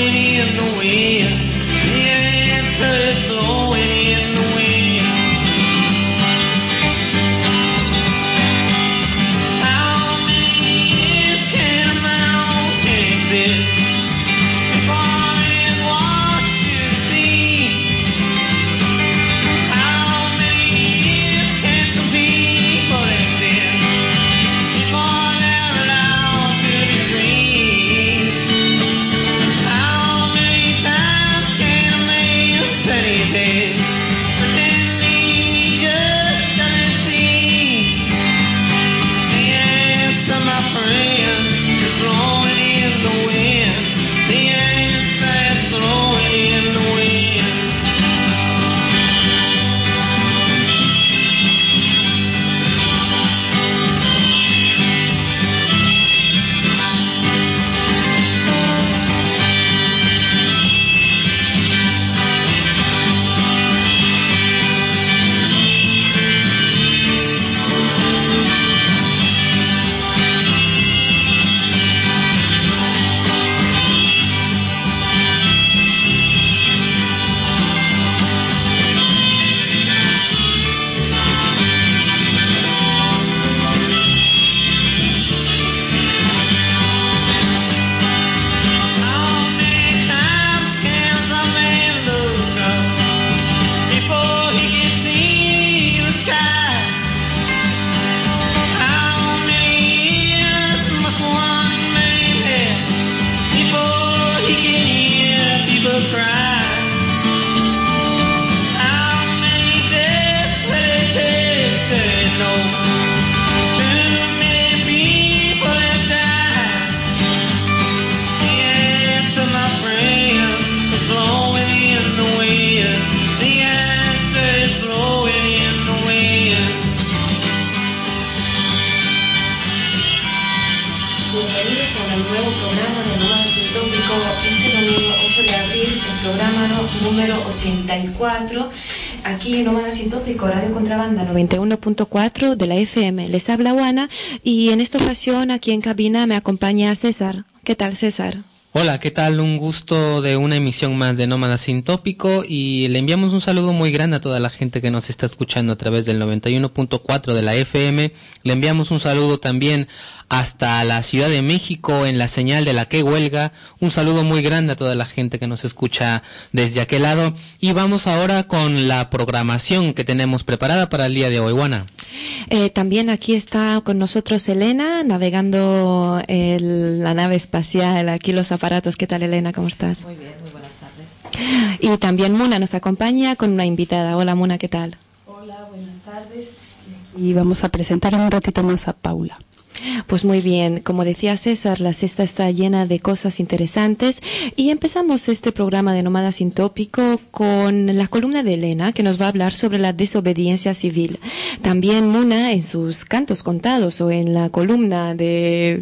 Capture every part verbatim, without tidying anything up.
número ochenta y cuatro, aquí en Nómada Sin Tópico, Radio Contrabanda noventa y uno punto cuatro de la F M. Les habla Juana y en esta ocasión aquí en cabina me acompaña César. ¿Qué tal, César? Hola, ¿qué tal? Un gusto de una emisión más de Nómada Sin Tópico y le enviamos un saludo muy grande a toda la gente que nos está escuchando a través del noventa y uno punto cuatro de la F M. Le enviamos un saludo también hasta la Ciudad de México en la señal de la que huelga. Un saludo muy grande a toda la gente que nos escucha desde aquel lado. Y vamos ahora con la programación que tenemos preparada para el día de hoy, Juana. Eh, también aquí está con nosotros Elena, navegando el, la nave espacial, aquí los aparatos. ¿Qué tal, Elena? ¿Cómo estás? Muy bien, muy buenas tardes. Y también Muna nos acompaña con una invitada. Hola, Muna, ¿qué tal? Hola, buenas tardes. Y vamos a presentar en un ratito más a Paula. Pues muy bien, como decía César, la cesta está llena de cosas interesantes y empezamos este programa de Nómada Sin Tópico con la columna de Elena, que nos va a hablar sobre la desobediencia civil. También Muna en sus cantos contados o en la columna de...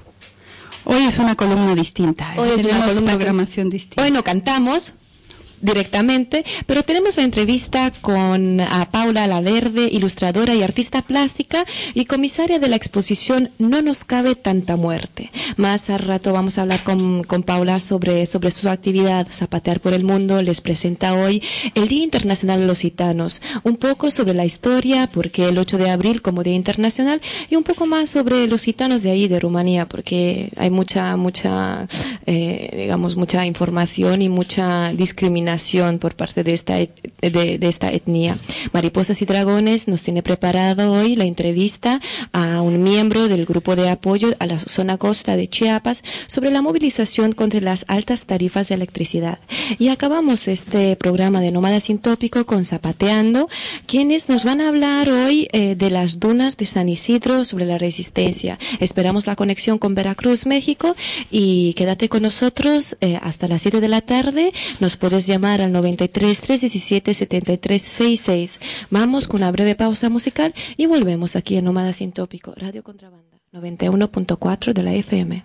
Hoy es una columna distinta. Hoy es una columna programación distinta. Hoy no cantamos directamente, pero tenemos la entrevista con a Paula Laverde, ilustradora y artista plástica y comisaria de la exposición No nos cabe tanta muerte. Más al rato vamos a hablar con, con Paula sobre, sobre su actividad Zapatear por el Mundo. Les presenta hoy el Día Internacional de los Gitanos, un poco sobre la historia, porque el ocho de abril como Día Internacional, y un poco más sobre los gitanos de ahí, de Rumanía, porque hay mucha, mucha, eh, digamos, mucha información y mucha discriminación por parte de esta, de, de esta etnia. Mariposas y Dragones nos tiene preparado hoy la entrevista a un miembro del grupo de apoyo a la zona costa de Chiapas sobre la movilización contra las altas tarifas de electricidad. Y acabamos este programa de Nómada Sin Tópico con Zapateando, quienes nos van a hablar hoy eh, de las dunas de San Isidro, sobre la resistencia. Esperamos la conexión con Veracruz, México, y quédate con nosotros eh, hasta las siete de la tarde. Nos puedes llamar al noventa y tres, tres diecisiete, setenta y tres sesenta y seis. Vamos con una breve pausa musical y volvemos aquí en Nómada Sin Tópico, Radio Contrabanda noventa y uno punto cuatro de la F M.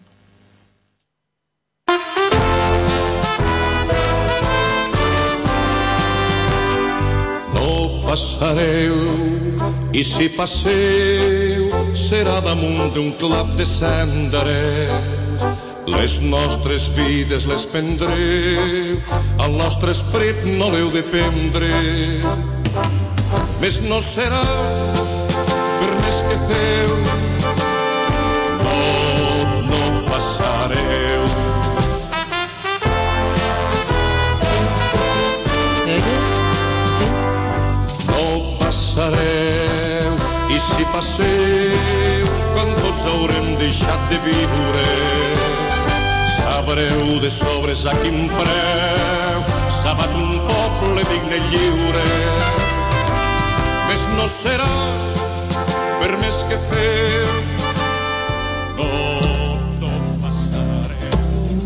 No passareu, i si passeu serà damunt d'un clap de cendres Les nostres vides les prendreu, el nostre esperit no l'heu de prendre. Més no serà per més que feu, no, no passareu. No passareu, i si passeu, quan tots haurem deixat de viure, sabreu de sobres a quin preu s'ha bat un poble digne i lliure. Més no serà per més que feu, no, no passareu.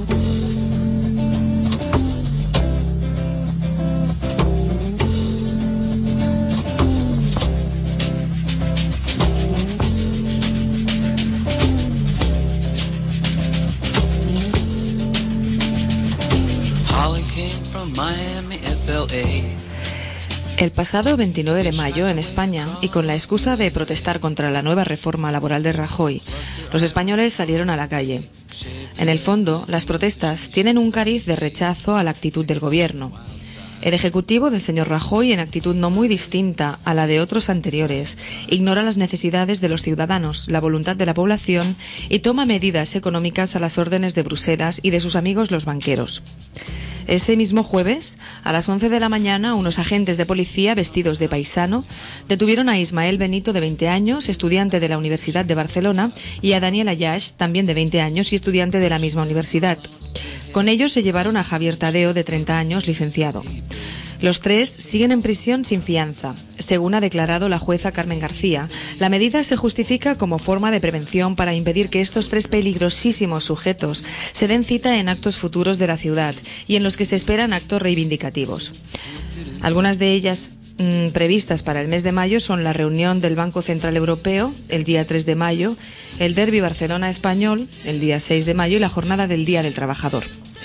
Holly came from Miami, F L A. El pasado veintinueve de mayo, en España, y con la excusa de protestar contra la nueva reforma laboral de Rajoy, los españoles salieron a la calle. En el fondo, las protestas tienen un cariz de rechazo a la actitud del gobierno. El ejecutivo del señor Rajoy, en actitud no muy distinta a la de otros anteriores, ignora las necesidades de los ciudadanos, la voluntad de la población y toma medidas económicas a las órdenes de Bruselas y de sus amigos los banqueros. Ese mismo jueves, a las once de la mañana, unos agentes de policía vestidos de paisano detuvieron a Ismael Benito, de veinte años, estudiante de la Universidad de Barcelona, y a Daniel Ayash, también de veinte años y estudiante de la misma universidad. Con ellos se llevaron a Javier Tadeo, de treinta años, licenciado. Los tres siguen en prisión sin fianza. Según ha declarado la jueza Carmen García, la medida se justifica como forma de prevención para impedir que estos tres peligrosísimos sujetos se den cita en actos futuros de la ciudad y en los que se esperan actos reivindicativos. Algunas de ellas mmm, previstas para el mes de mayo son la reunión del Banco Central Europeo el día tres de mayo, el Derbi Barcelona Español el día seis de mayo y la jornada del Día del Trabajador.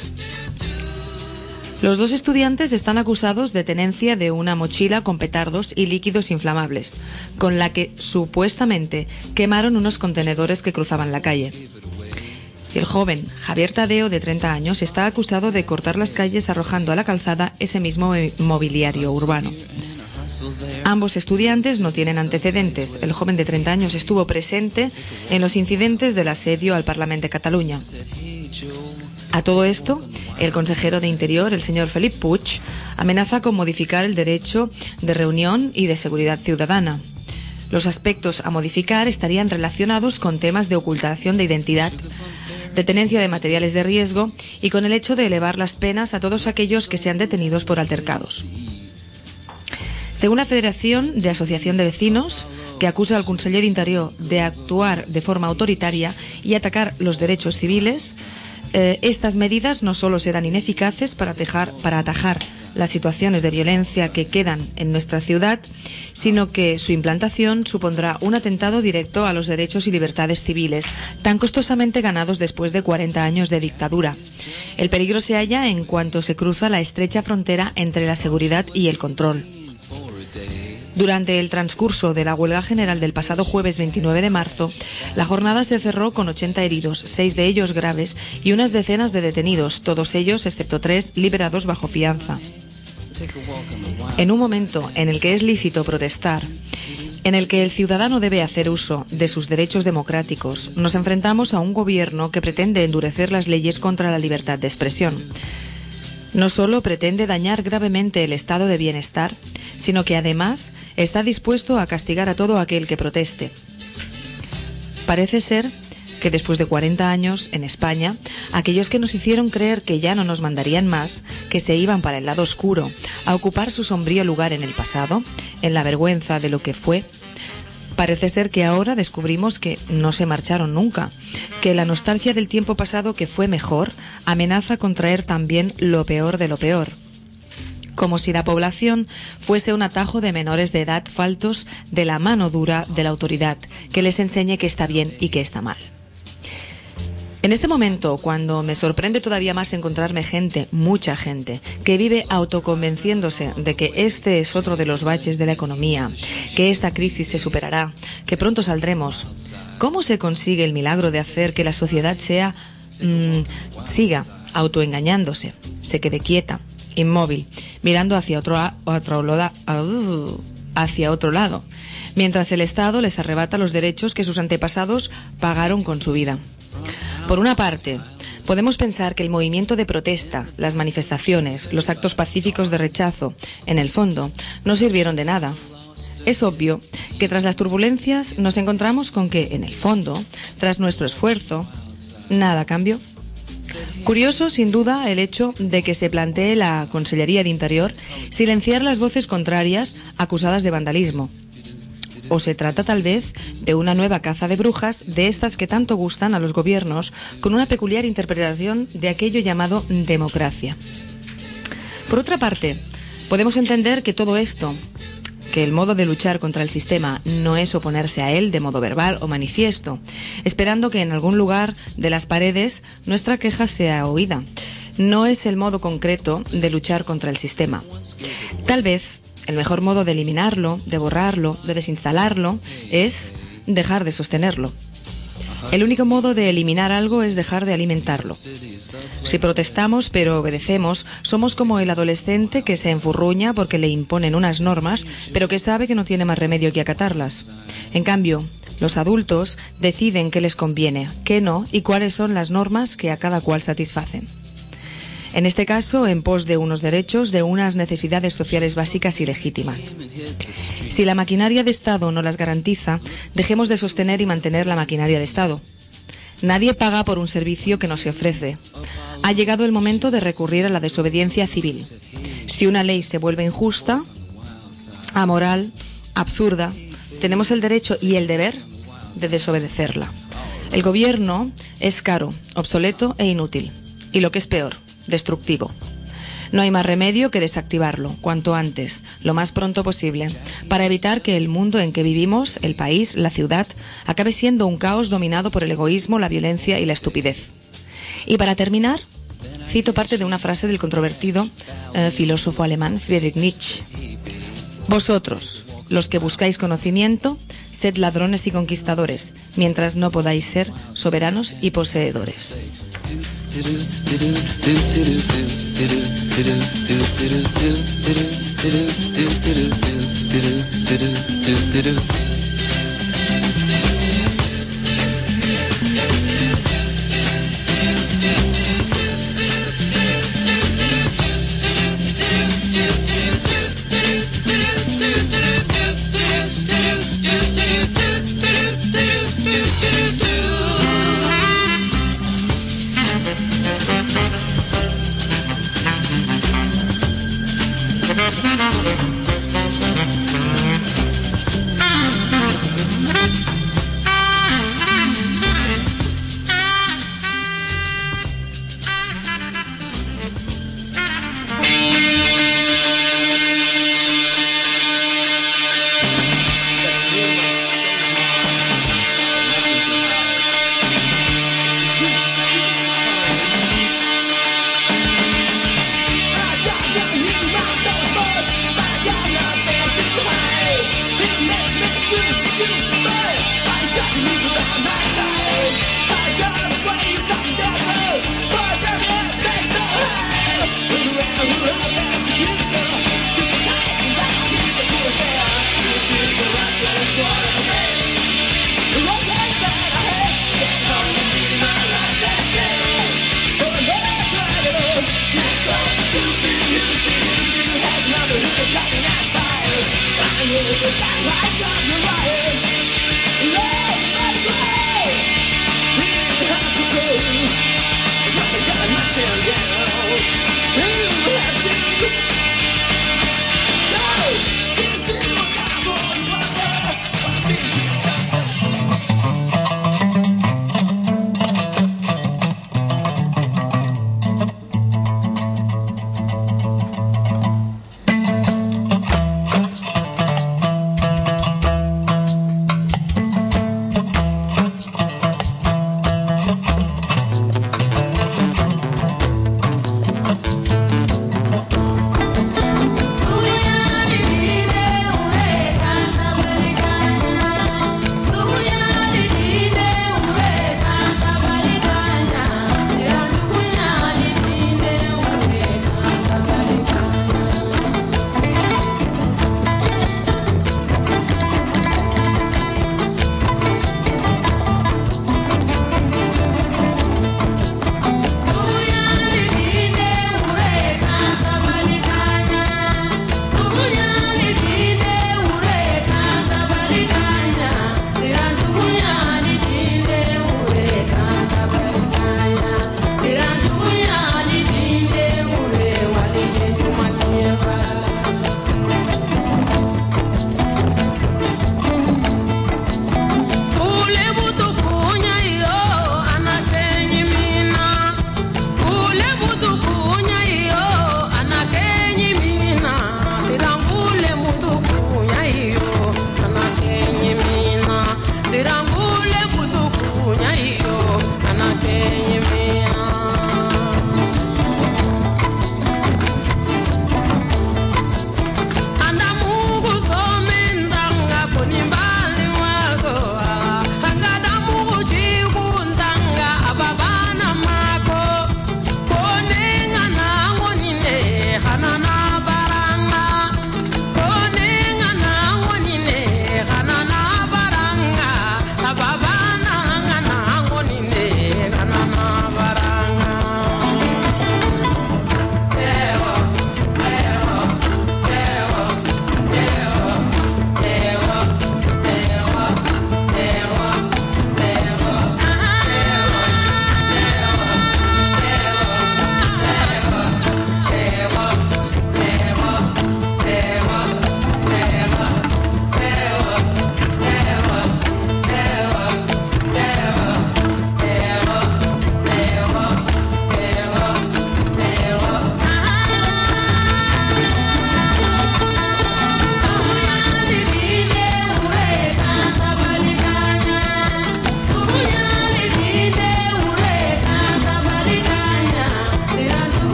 Los dos estudiantes están acusados de tenencia de una mochila con petardos y líquidos inflamables, con la que supuestamente quemaron unos contenedores que cruzaban la calle. El joven Javier Tadeo, de treinta años, está acusado de cortar las calles arrojando a la calzada ese mismo mobiliario urbano. Ambos estudiantes no tienen antecedentes. El joven de treinta años estuvo presente en los incidentes del asedio al Parlamento de Cataluña. A todo esto, el consejero de Interior, el señor Felip Puig, amenaza con modificar el derecho de reunión y de seguridad ciudadana. Los aspectos a modificar estarían relacionados con temas de ocultación de identidad, de tenencia de materiales de riesgo y con el hecho de elevar las penas a todos aquellos que sean detenidos por altercados. Según la Federación de Asociación de Vecinos, que acusa al conseller d'Interior de actuar de forma autoritaria y atacar los derechos civiles, Eh, estas medidas no solo serán ineficaces para, tejar, para atajar las situaciones de violencia que quedan en nuestra ciudad, sino que su implantación supondrá un atentado directo a los derechos y libertades civiles, tan costosamente ganados después de cuarenta años de dictadura. El peligro se halla en cuanto se cruza la estrecha frontera entre la seguridad y el control. Durante el transcurso de la huelga general del pasado jueves veintinueve de marzo, la jornada se cerró con ochenta heridos, seis de ellos graves, y unas decenas de detenidos, todos ellos, excepto tres, liberados bajo fianza. En un momento en el que es lícito protestar, en el que el ciudadano debe hacer uso de sus derechos democráticos, nos enfrentamos a un gobierno que pretende endurecer las leyes contra la libertad de expresión. No solo pretende dañar gravemente el estado de bienestar, sino que además está dispuesto a castigar a todo aquel que proteste. Parece ser que después de cuarenta años en España, aquellos que nos hicieron creer que ya no nos mandarían más, que se iban para el lado oscuro, a ocupar su sombrío lugar en el pasado, en la vergüenza de lo que fue, parece ser que ahora descubrimos que no se marcharon nunca, que la nostalgia del tiempo pasado que fue mejor amenaza con traer también lo peor de lo peor. Como si la población fuese un atajo de menores de edad faltos de la mano dura de la autoridad, que les enseñe que está bien y que está mal. En este momento, cuando me sorprende todavía más encontrarme gente, mucha gente, que vive autoconvenciéndose de que este es otro de los baches de la economía, que esta crisis se superará, que pronto saldremos, ¿cómo se consigue el milagro de hacer que la sociedad sea mmm, siga autoengañándose, se quede quieta, inmóvil, mirando hacia otro, otro, uh, hacia otro lado, mientras el Estado les arrebata los derechos que sus antepasados pagaron con su vida. Por una parte, podemos pensar que el movimiento de protesta, las manifestaciones, los actos pacíficos de rechazo, en el fondo, no sirvieron de nada. Es obvio que tras las turbulencias nos encontramos con que, en el fondo, tras nuestro esfuerzo, nada cambió. Curioso, sin duda, el hecho de que se plantee la Consellería de Interior silenciar las voces contrarias acusadas de vandalismo. ¿O se trata tal vez de una nueva caza de brujas de estas que tanto gustan a los gobiernos con una peculiar interpretación de aquello llamado democracia? Por otra parte, podemos entender que todo esto, que el modo de luchar contra el sistema no es oponerse a él de modo verbal o manifiesto, esperando que en algún lugar de las paredes nuestra queja sea oída. No es el modo concreto de luchar contra el sistema. Tal vez el mejor modo de eliminarlo, de borrarlo, de desinstalarlo, es dejar de sostenerlo. El único modo de eliminar algo es dejar de alimentarlo. Si protestamos pero obedecemos, somos como el adolescente que se enfurruña porque le imponen unas normas, pero que sabe que no tiene más remedio que acatarlas. En cambio, los adultos deciden qué les conviene, qué no y cuáles son las normas que a cada cual satisfacen. En este caso, en pos de unos derechos, de unas necesidades sociales básicas y legítimas. Si la maquinaria de Estado no las garantiza, dejemos de sostener y mantener la maquinaria de Estado. Nadie paga por un servicio que no se ofrece. Ha llegado el momento de recurrir a la desobediencia civil. Si una ley se vuelve injusta, amoral, absurda, tenemos el derecho y el deber de desobedecerla. El gobierno es caro, obsoleto e inútil. Y lo que es peor, destructivo. No hay más remedio que desactivarlo, cuanto antes, lo más pronto posible, para evitar que el mundo en que vivimos, el país, la ciudad, acabe siendo un caos dominado por el egoísmo, la violencia y la estupidez. Y para terminar, cito parte de una frase del controvertido eh, filósofo alemán Friedrich Nietzsche. Vosotros, los que buscáis conocimiento, sed ladrones y conquistadores, mientras no podáis ser soberanos y poseedores. Got me right, got me right.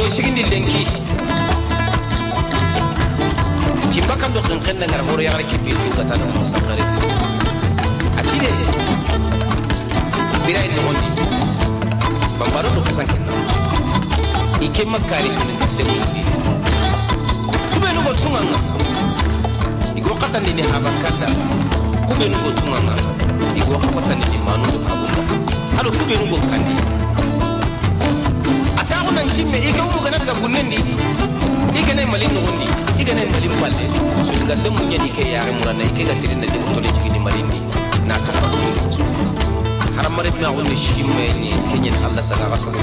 sigindi lenki kimba kan do kan kan ngar horo yagare ki bi tu kata no safare atine bira ino wonti bambaro do kasan kinna ike makari sunin de mundi kube no go tunganga igo kata ni habakanda kube no go tunganga igo kata ni manu do habunda alo kube no go kandi atago nan jimme ike umu ganar ga gunnendi ike nay malin no wondi ike nay malin balde so diga dem mu nyadi ke yaare murana ike ga tirina de to le jigini malin na to ko so haramare mi awon shimme ni kenyen Allah saga ga sa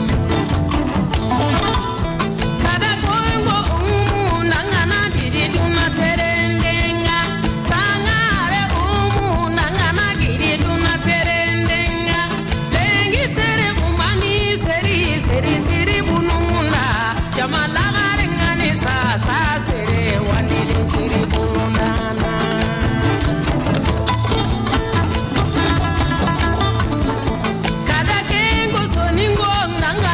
kada kongo umu nangana didi duna terendenga sangare umu nangana didi duna terendenga lengi sere umani seri seri seri bununda jamala garengani sa sa sere wandili chiri bunana kada kengo soningo nanga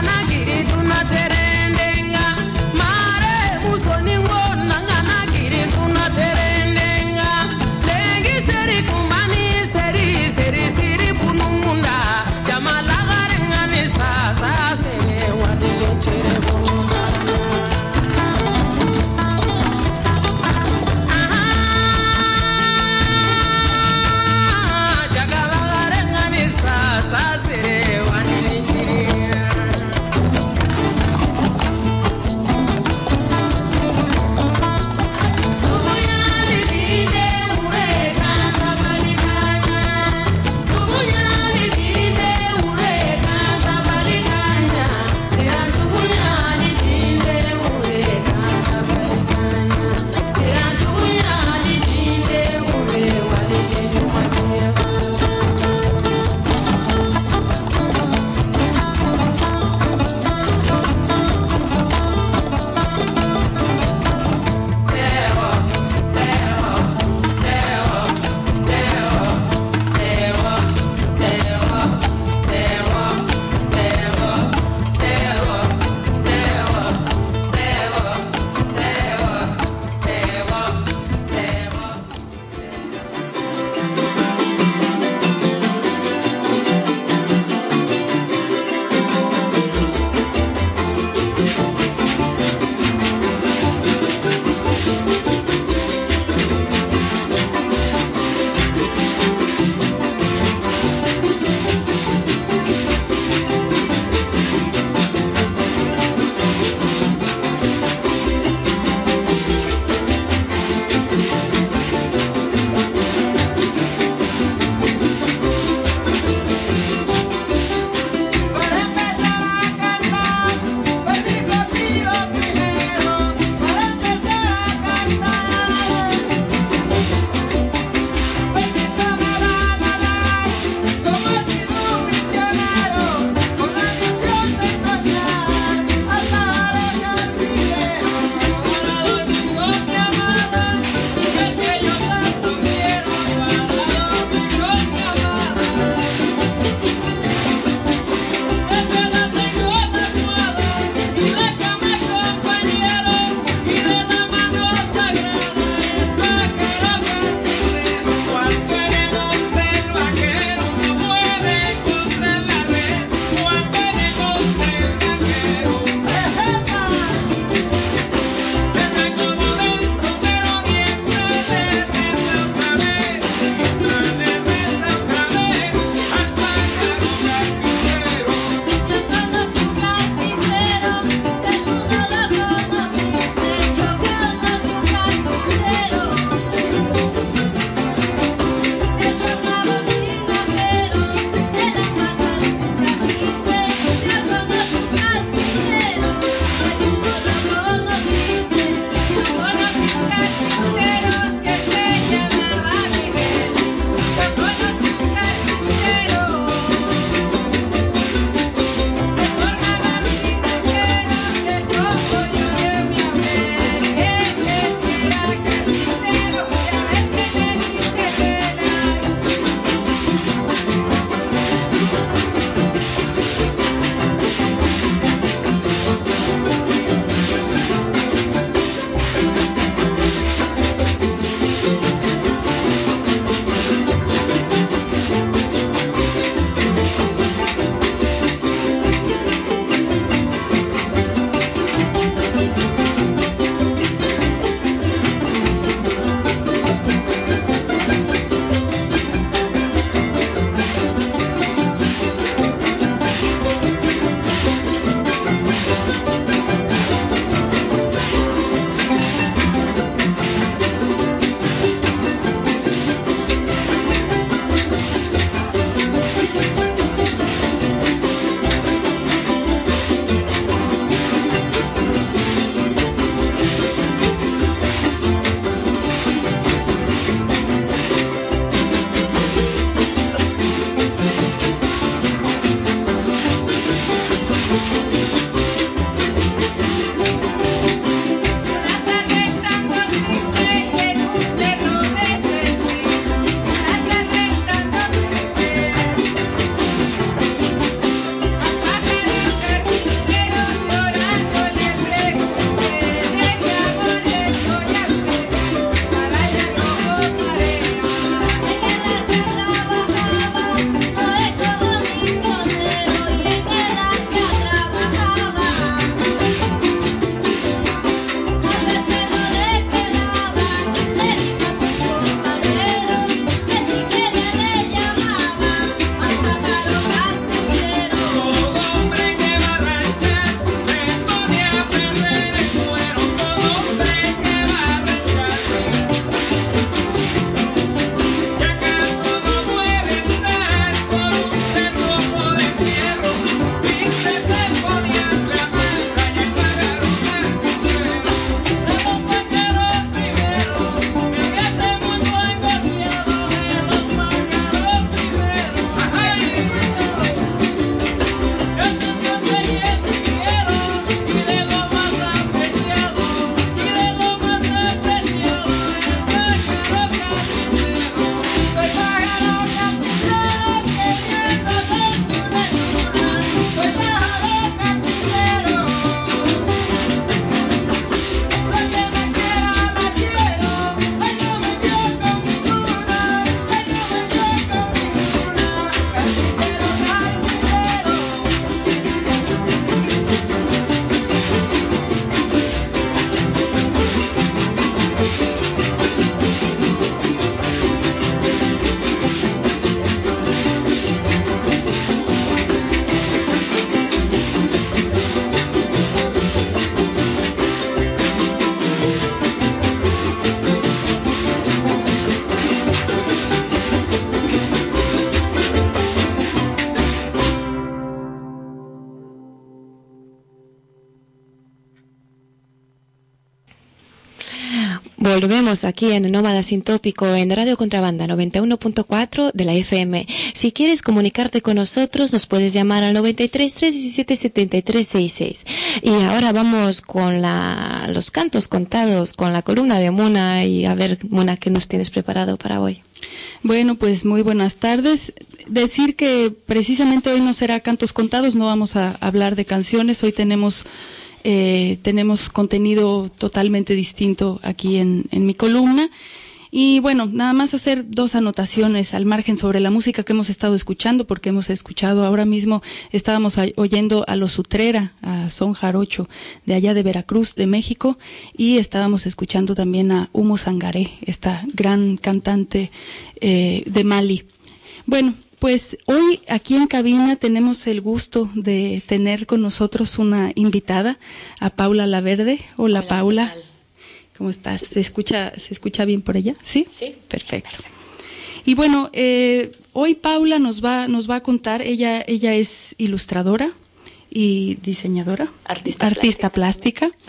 Volvemos aquí en Nómada Sin Tópico en Radio Contrabanda noventa y uno punto cuatro de la F M. Si quieres comunicarte con nosotros, nos puedes llamar al noventa y tres, tres diecisiete, setenta y tres sesenta y seis. Y ahora vamos con la, los cantos contados, con la columna de Muna. Y a ver, Muna, ¿qué nos tienes preparado para hoy? Bueno, pues muy buenas tardes. Decir que precisamente hoy no será cantos contados, no vamos a hablar de canciones. Hoy tenemos eh, tenemos contenido totalmente distinto aquí en, en mi columna. Y bueno, nada más hacer dos anotaciones al margen sobre la música que hemos estado escuchando, porque hemos escuchado ahora mismo, estábamos oyendo a los Utrera, a Son Jarocho, de allá de Veracruz, de México, y estábamos escuchando también a Humo Sangaré, esta gran cantante eh, de Mali. Bueno, pues hoy aquí en cabina tenemos el gusto de tener con nosotros una invitada, a Paula Laverde. Hola, Hola Paula. ¿Qué tal? ¿Cómo estás? ¿Se escucha, se escucha bien por ella? ¿Sí? Sí. Perfecto. Perfecto. Y bueno, eh, hoy Paula nos va, nos va a contar, ella, ella es ilustradora y diseñadora. Artista, artista plástica. plástica.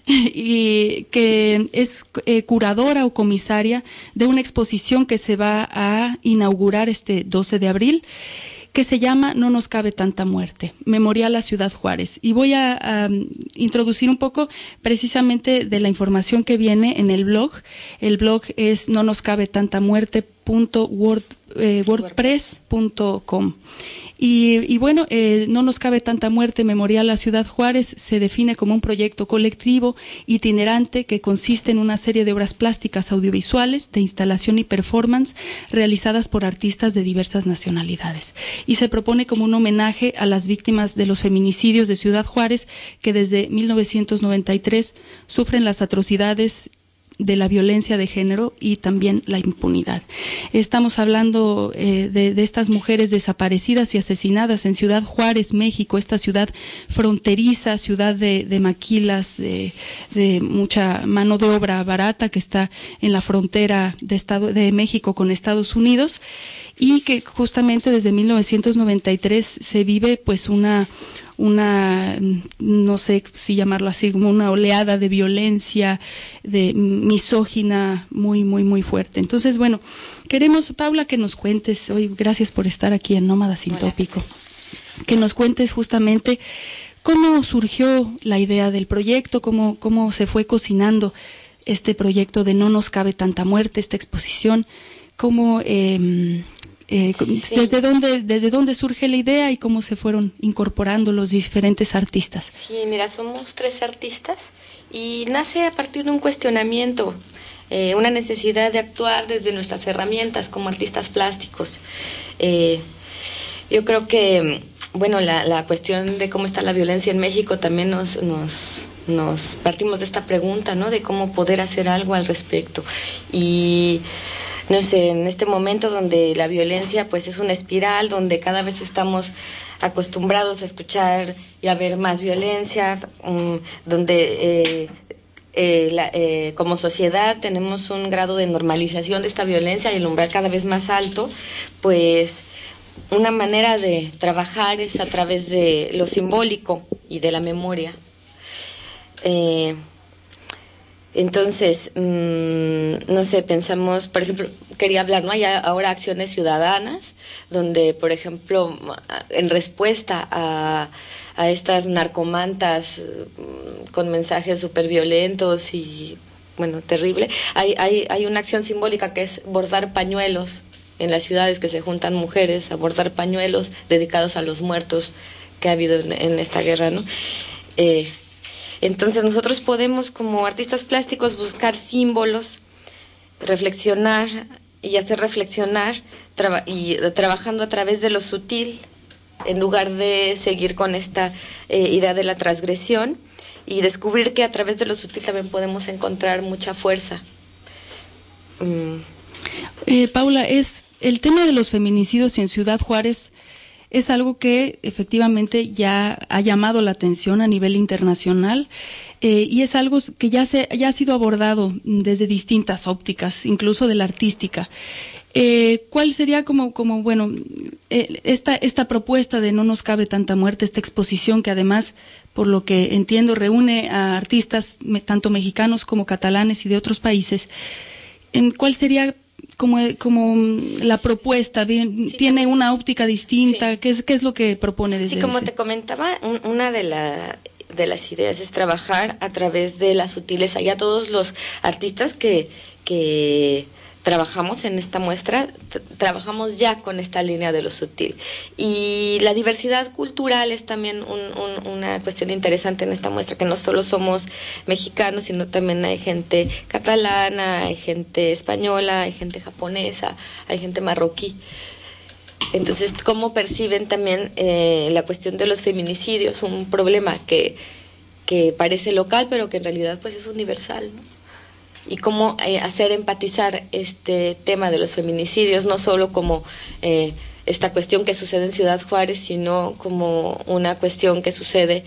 Y que es eh, curadora o comisaria de una exposición que se va a inaugurar este doce de abril, que se llama No nos cabe tanta muerte, Memorial a Ciudad Juárez. Y voy a, a introducir un poco precisamente de la información que viene en el blog. El blog es no nos cabe tanta muerte punto wordpress punto com. Y, y bueno, eh, No nos cabe tanta muerte, Memorial a Ciudad Juárez se define como un proyecto colectivo itinerante que consiste en una serie de obras plásticas audiovisuales de instalación y performance realizadas por artistas de diversas nacionalidades. Y se propone como un homenaje a las víctimas de los feminicidios de Ciudad Juárez, que desde mil novecientos noventa y tres sufren las atrocidades de la violencia de género y también la impunidad. Estamos hablando eh, de, de estas mujeres desaparecidas y asesinadas en Ciudad Juárez, México, esta ciudad fronteriza, ciudad de, de maquilas, de, de mucha mano de obra barata que está en la frontera de, Estado, de México con Estados Unidos, y que justamente desde mil novecientos noventa y tres se vive pues una una, no sé si llamarlo así, como una oleada de violencia, de misógina muy, muy, muy fuerte. Entonces, bueno, queremos, Paula, que nos cuentes, hoy gracias por estar aquí en Nómada Sin Tópico, que nos cuentes justamente cómo surgió la idea del proyecto, cómo, cómo se fue cocinando este proyecto de No nos cabe tanta muerte, esta exposición, cómo... Eh, Eh, sí. desde dónde desde dónde surge la idea y cómo se fueron incorporando los diferentes artistas. Sí, mira, somos tres artistas y nace a partir de un cuestionamiento, eh, una necesidad de actuar desde nuestras herramientas como artistas plásticos. Eh, yo creo que, bueno, la, la cuestión de cómo está la violencia en México también nos, nos, nos partimos de esta pregunta, ¿no? De cómo poder hacer algo al respecto. Y no sé, en este momento donde la violencia pues es una espiral, donde cada vez estamos acostumbrados a escuchar y a ver más violencia, um, donde eh, eh, la, eh, como sociedad tenemos un grado de normalización de esta violencia y el umbral cada vez más alto, pues una manera de trabajar es a través de lo simbólico y de la memoria. Eh, Entonces, mmm, no sé, pensamos, por ejemplo, quería hablar, ¿no? Hay ahora acciones ciudadanas, donde, por ejemplo, en respuesta a, a estas narcomantas mmm, con mensajes súper violentos y, bueno, terrible, hay, hay, hay una acción simbólica que es bordar pañuelos en las ciudades, que se juntan mujeres a bordar pañuelos dedicados a los muertos que ha habido en, en esta guerra, ¿no? Eh, Entonces nosotros podemos como artistas plásticos buscar símbolos, reflexionar y hacer reflexionar traba- y trabajando a través de lo sutil en lugar de seguir con esta eh, idea de la transgresión, y descubrir que a través de lo sutil también podemos encontrar mucha fuerza. Mm. Eh, Paula, es el tema de los feminicidios en Ciudad Juárez. Es algo que efectivamente ya ha llamado la atención a nivel internacional eh, y es algo que ya, se, ya ha sido abordado desde distintas ópticas, incluso de la artística. Eh, ¿Cuál sería como, como bueno, eh, esta, esta propuesta de No nos cabe tanta muerte, esta exposición que además, por lo que entiendo, reúne a artistas me, tanto mexicanos como catalanes y de otros países? ¿En cuál sería como, como la propuesta? Bien, sí, ¿tiene una óptica distinta? Sí. ¿Qué es, qué es lo que propone desde Sí, como ese? te comentaba, un, una de la de las ideas es trabajar a través de la sutileza. Ya todos los artistas que que trabajamos en esta muestra, t- trabajamos ya con esta línea de lo sutil. Y la diversidad cultural es también un, un, una cuestión interesante en esta muestra, que no solo somos mexicanos, sino también hay gente catalana, hay gente española, hay gente japonesa, hay gente marroquí. Entonces, ¿cómo perciben también eh, la cuestión de los feminicidios? Un problema que, que parece local, pero que en realidad pues es universal, ¿no? Y cómo eh, hacer empatizar este tema de los feminicidios, no solo como eh, esta cuestión que sucede en Ciudad Juárez, sino como una cuestión que sucede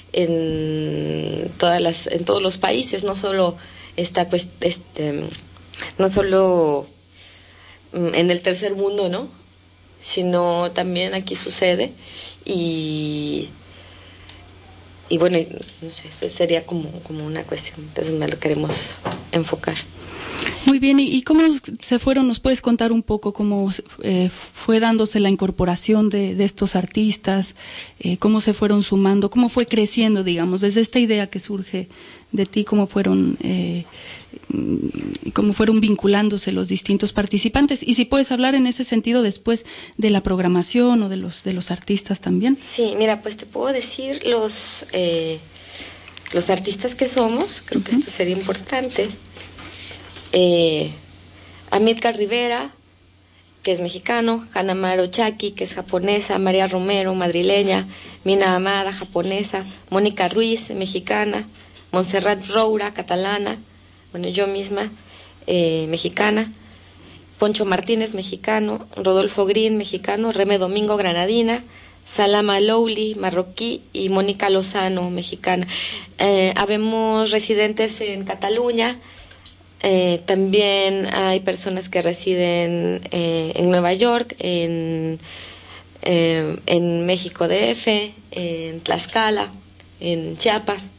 en todas las, en todos los países, no solo esta cuest- este, no solo mm, en el tercer mundo, ¿no? Sino también aquí sucede y Y bueno, no sé, sería como, como una cuestión de donde lo queremos enfocar. Muy bien, ¿y, y cómo se fueron? ¿Nos puedes contar un poco cómo eh, fue dándose la incorporación de, de estos artistas? Eh, ¿Cómo se fueron sumando? ¿Cómo fue creciendo, digamos, desde esta idea que surge de ti? ¿Cómo fueron, eh, cómo fueron vinculándose los distintos participantes? Y si puedes hablar en ese sentido después de la programación o de los, de los artistas también. Sí, mira, pues te puedo decir los, eh, los artistas que somos, creo uh-huh. que esto sería importante. Eh, Amílcar Rivera, que es mexicano, Hanamaru Chaki, que es japonesa, María Romero, madrileña, Mina Amada, japonesa, Mónica Ruiz, mexicana, Montserrat Roura, catalana, bueno, yo misma, eh, mexicana, Poncho Martínez, mexicano, Rodolfo Green, mexicano, Reme Domingo, granadina, Salama Lowly, marroquí, y Mónica Lozano, mexicana. Eh, habemos residentes en Cataluña. Eh, también hay personas que residen eh, en Nueva York, en, eh, en México D F, en Tlaxcala, en Chiapas.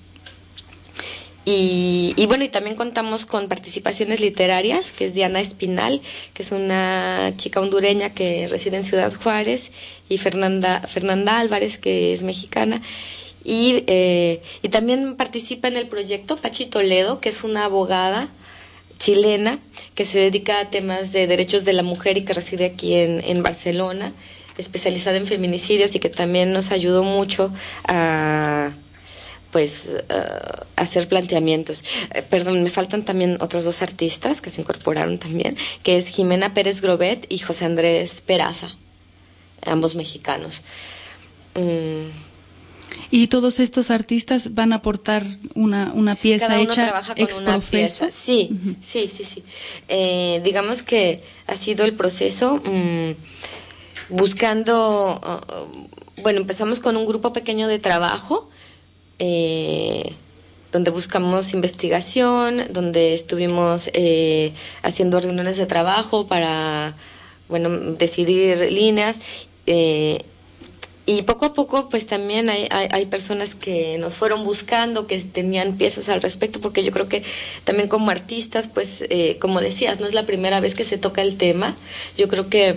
Y, y bueno, y también contamos con participaciones literarias, que es Diana Espinal, que es una chica hondureña que reside en Ciudad Juárez, y Fernanda, Fernanda Álvarez, que es mexicana. Y, eh, y también participa en el proyecto Pachi Toledo, que es una abogada chilena que se dedica a temas de derechos de la mujer y que reside aquí en, en Barcelona, especializada en feminicidios, y que también nos ayudó mucho a pues uh, hacer planteamientos. Eh, perdón, me faltan también otros dos artistas que se incorporaron también, que es Jimena Pérez Grobet y José Andrés Peraza, ambos mexicanos. Mm. Y todos estos artistas van a aportar una, una pieza Cada uno hecha trabaja con ex una profeso. pieza. Sí, uh-huh. sí, sí, sí. Eh, digamos que ha sido el proceso mmm, buscando, uh, bueno, empezamos con un grupo pequeño de trabajo, eh, donde buscamos investigación, donde estuvimos eh, haciendo reuniones de trabajo para, bueno, decidir líneas. Eh, Y poco a poco, pues también hay, hay, hay personas que nos fueron buscando, que tenían piezas al respecto, porque yo creo que también como artistas, pues, eh, como decías, no es la primera vez que se toca el tema. Yo creo que,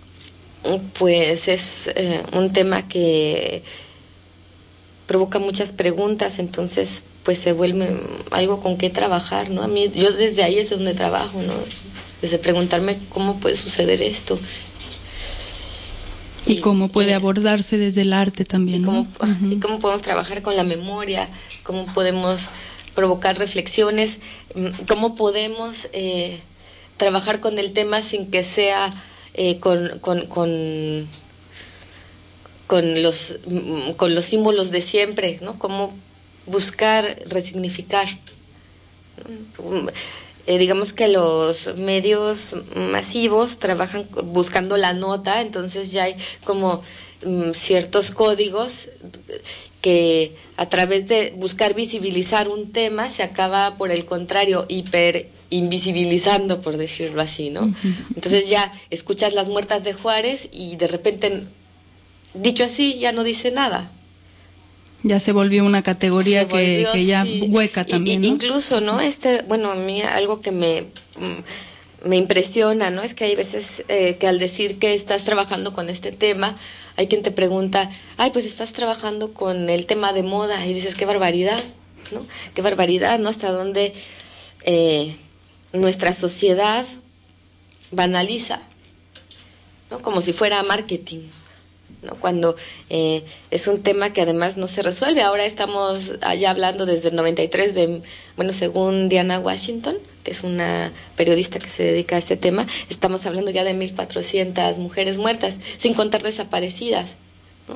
pues, es eh, un tema que provoca muchas preguntas, entonces, pues, se vuelve algo con qué trabajar, ¿no? A mí, yo desde ahí es donde trabajo, ¿no? Desde preguntarme cómo puede suceder esto. Y, y cómo puede y, abordarse desde el arte también, y cómo, ¿no? Uh-huh. y cómo podemos trabajar con la memoria, cómo podemos provocar reflexiones, cómo podemos eh, trabajar con el tema sin que sea eh, con, con, con, con, los, con los símbolos de siempre, ¿no? Cómo buscar resignificar. Eh, digamos que los medios masivos trabajan buscando la nota, entonces ya hay como um, ciertos códigos que a través de buscar visibilizar un tema se acaba, por el contrario, hiper invisibilizando, por decirlo así, ¿no? Uh-huh. Entonces ya escuchas las muertas de Juárez y de repente, dicho así, ya no dice nada. Ya se volvió una categoría volvió, que, que ya sí. hueca también, y, ¿no? Incluso, ¿no? Este, bueno, a mí algo que me, me impresiona, ¿no? Es que hay veces eh, que al decir que estás trabajando con este tema, hay quien te pregunta, ay, pues estás trabajando con el tema de moda, y dices, qué barbaridad, ¿no? Qué barbaridad, ¿no? Hasta dónde eh, nuestra sociedad banaliza, ¿no? Como si fuera marketing, ¿no? Cuando eh, es un tema que además no se resuelve. Ahora estamos ya hablando desde el noventa y tres de, bueno, según Diana Washington, que es una periodista que se dedica a este tema, estamos hablando ya de mil cuatrocientas mujeres muertas, sin contar desaparecidas, ¿no?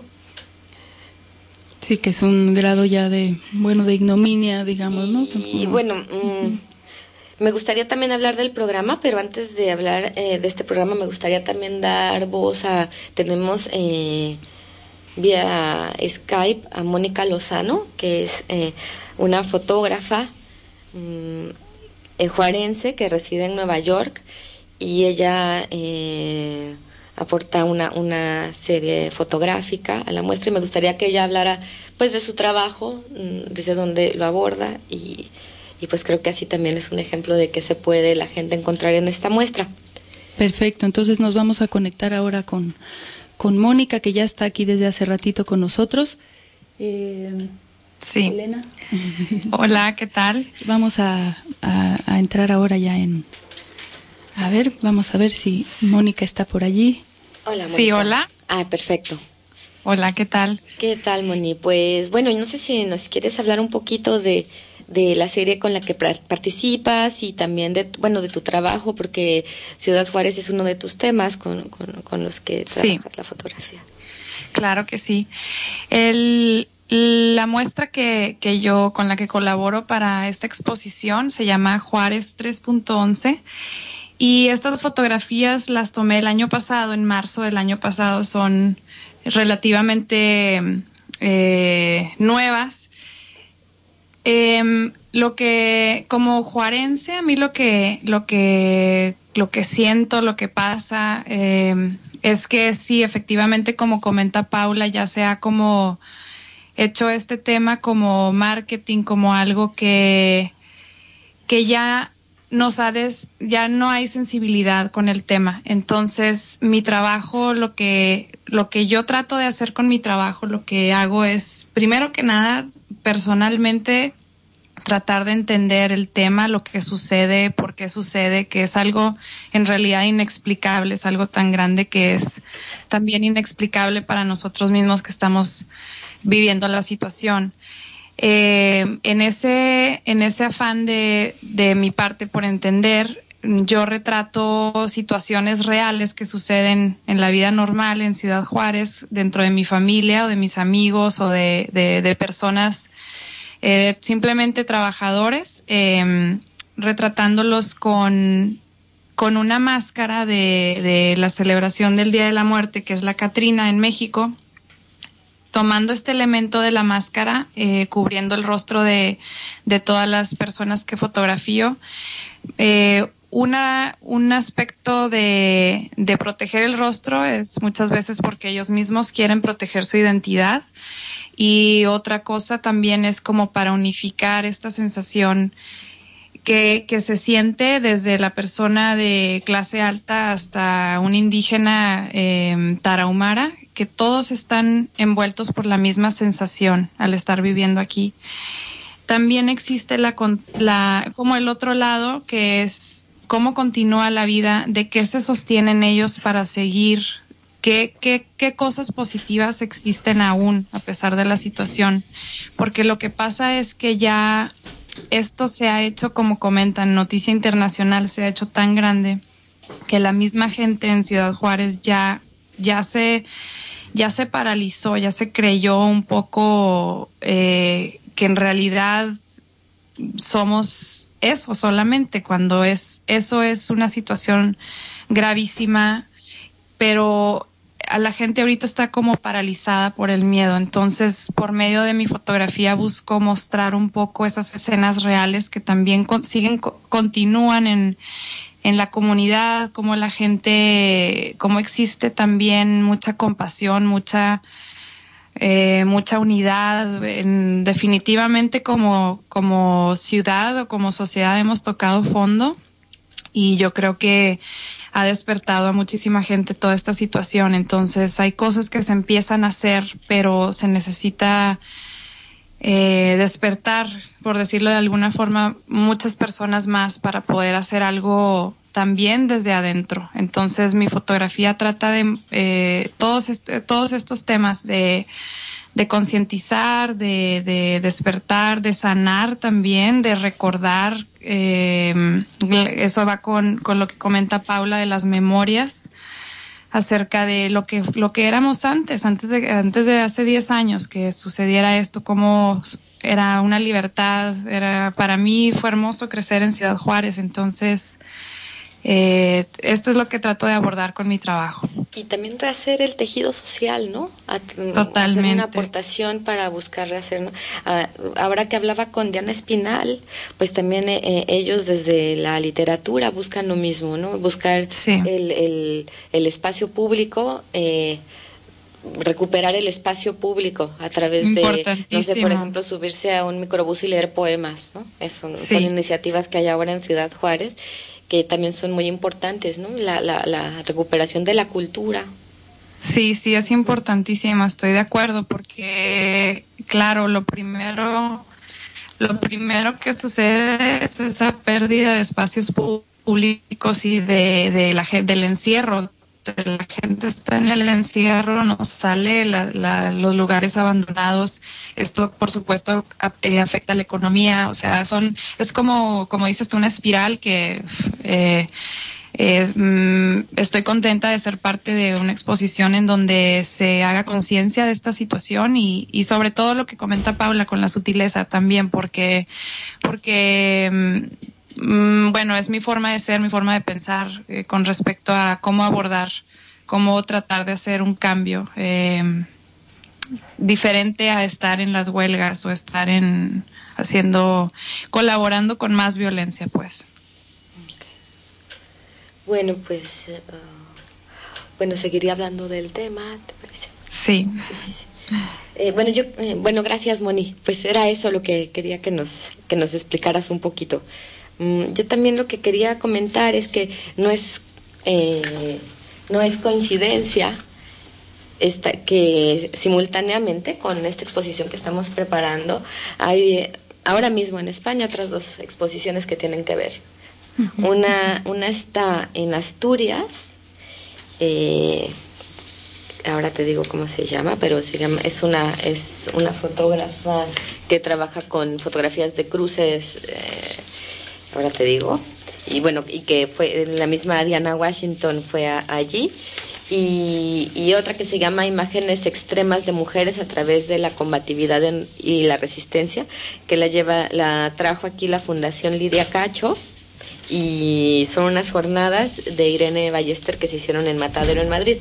Sí, que es un grado ya de, bueno, de ignominia, digamos, ¿no? Y, y bueno, mmm, me gustaría también hablar del programa, pero antes de hablar eh, de este programa me gustaría también dar voz a, tenemos eh, vía Skype a Mónica Lozano, que es eh, una fotógrafa mmm, eh, juarense que reside en Nueva York, y ella eh, aporta una, una serie fotográfica a la muestra, y me gustaría que ella hablara pues de su trabajo, mmm, desde donde lo aborda, y Y pues creo que así también es un ejemplo de que se puede la gente encontrar en esta muestra. Perfecto, entonces nos vamos a conectar ahora con, con Mónica, que ya está aquí desde hace ratito con nosotros. Eh, sí. Elena. Hola, ¿qué tal? Vamos a, a, a entrar ahora ya en... A ver, vamos a ver si Mónica está por allí. Hola, Mónica. Sí, hola. Ah, perfecto. Hola, ¿qué tal? ¿Qué tal, Moni? Pues bueno, no sé si nos quieres hablar un poquito de... de la serie con la que participas y también de, bueno, de tu trabajo, porque Ciudad Juárez es uno de tus temas con, con, con los que trabajas sí. la fotografía. Claro que sí. El, la muestra que, que yo, con la que colaboro para esta exposición se llama Juárez tres punto once, y estas fotografías las tomé el año pasado, en marzo del año pasado, son relativamente eh, nuevas. Eh, lo que, como juarense, a mí lo que, lo que, lo que siento, lo que pasa, eh, es que sí, efectivamente, como comenta Paula, ya se ha como hecho este tema como marketing, como algo que, que ya nos ha des, ya no hay sensibilidad con el tema. Entonces, mi trabajo, lo que, lo que yo trato de hacer con mi trabajo, lo que hago es, primero que nada, personalmente, tratar de entender el tema, lo que sucede, por qué sucede, que es algo en realidad inexplicable, es algo tan grande que es también inexplicable para nosotros mismos que estamos viviendo la situación. Eh, en ese, en ese afán de, de mi parte por entender, yo retrato situaciones reales que suceden en la vida normal en Ciudad Juárez, dentro de mi familia o de mis amigos o de, de, de personas, eh, simplemente trabajadores, eh, retratándolos con, con una máscara de, de la celebración del Día de la Muerte, que es la Catrina en México, tomando este elemento de la máscara, eh, cubriendo el rostro de, de todas las personas que fotografío. Eh, una, un aspecto de, de proteger el rostro es muchas veces porque ellos mismos quieren proteger su identidad, y otra cosa también es como para unificar esta sensación que, que se siente desde la persona de clase alta hasta un indígena eh, tarahumara, que todos están envueltos por la misma sensación al estar viviendo aquí. También existe la, la como el otro lado, que es cómo continúa la vida, de qué se sostienen ellos para seguir, qué, qué, qué cosas positivas existen aún a pesar de la situación. Porque lo que pasa es que ya esto se ha hecho, como comentan, noticia internacional, se ha hecho tan grande que la misma gente en Ciudad Juárez ya, ya se... ya se paralizó, ya se creyó un poco eh, que en realidad somos eso solamente, cuando es eso es una situación gravísima, pero a la gente ahorita está como paralizada por el miedo. Entonces, por medio de mi fotografía busco mostrar un poco esas escenas reales que también con, siguen, co- continúan en, en la comunidad, como la gente, como existe también mucha compasión, mucha, eh, mucha unidad. En, definitivamente como, como ciudad o como sociedad hemos tocado fondo. Y yo creo que ha despertado a muchísima gente toda esta situación. Entonces hay cosas que se empiezan a hacer, pero se necesita eh, despertar, por decirlo de alguna forma, muchas personas más para poder hacer algo también desde adentro. Entonces mi fotografía trata de eh, todos, este, todos estos temas de de concientizar, de, de despertar, de sanar también, de recordar. Eh, eso va con, con lo que comenta Paula de las memorias acerca de lo que lo que éramos antes, antes de antes de hace diez años que sucediera esto, cómo era una libertad. Era, para mí fue hermoso crecer en Ciudad Juárez, entonces Eh, esto es lo que trato de abordar con mi trabajo. Y también rehacer el tejido social, ¿no? A, Totalmente. Hacer una aportación para buscar rehacer, ¿no? Ah, ahora que hablaba con Diana Espinal, pues también eh, ellos desde la literatura buscan lo mismo, ¿no? Buscar sí. el, el, el espacio público, eh, recuperar el espacio público a través de, no sé, por ejemplo, subirse a un microbús y leer poemas, ¿no? Eso, sí. Son iniciativas que hay ahora en Ciudad Juárez, que también son muy importantes, ¿no? La, la, la recuperación de la cultura. Sí, sí, es importantísima, estoy de acuerdo, porque, claro, lo primero, lo primero que sucede es esa pérdida de espacios públicos y de, de la del encierro. La gente está en el encierro, no sale, la, la, los lugares abandonados. Esto, por supuesto, eh, afecta a la economía. O sea, son es como, como dices tú, una espiral que eh, eh, mm, estoy contenta de ser parte de una exposición en donde se haga conciencia de esta situación y, y sobre todo lo que comenta Paula con la sutileza también, porque porque mm, bueno, es mi forma de ser, mi forma de pensar eh, con respecto a cómo abordar, cómo tratar de hacer un cambio eh, diferente a estar en las huelgas o estar en haciendo, colaborando con más violencia, pues. Okay. Bueno, pues, uh, bueno, seguiría hablando del tema, ¿te parece? Sí. Sí, sí, sí. Eh, bueno, yo, eh, bueno, gracias, Moni. Pues era eso lo que quería que nos, que nos explicaras un poquito. Yo también lo que quería comentar es que no es eh, no es coincidencia esta, que simultáneamente con esta exposición que estamos preparando hay ahora mismo en España otras dos exposiciones que tienen que ver. Uh-huh. Una una está en Asturias, eh, ahora te digo cómo se llama, pero se llama es una es una fotógrafa que trabaja con fotografías de cruces. Eh, ahora te digo, y bueno, y que fue la misma Diana Washington fue a, allí, y, y otra que se llama Imágenes Extremas de Mujeres a través de la combatividad en, y la resistencia, que la lleva, la trajo aquí la Fundación Lidia Cacho, y son unas jornadas de Irene Ballester que se hicieron en Matadero, en Madrid.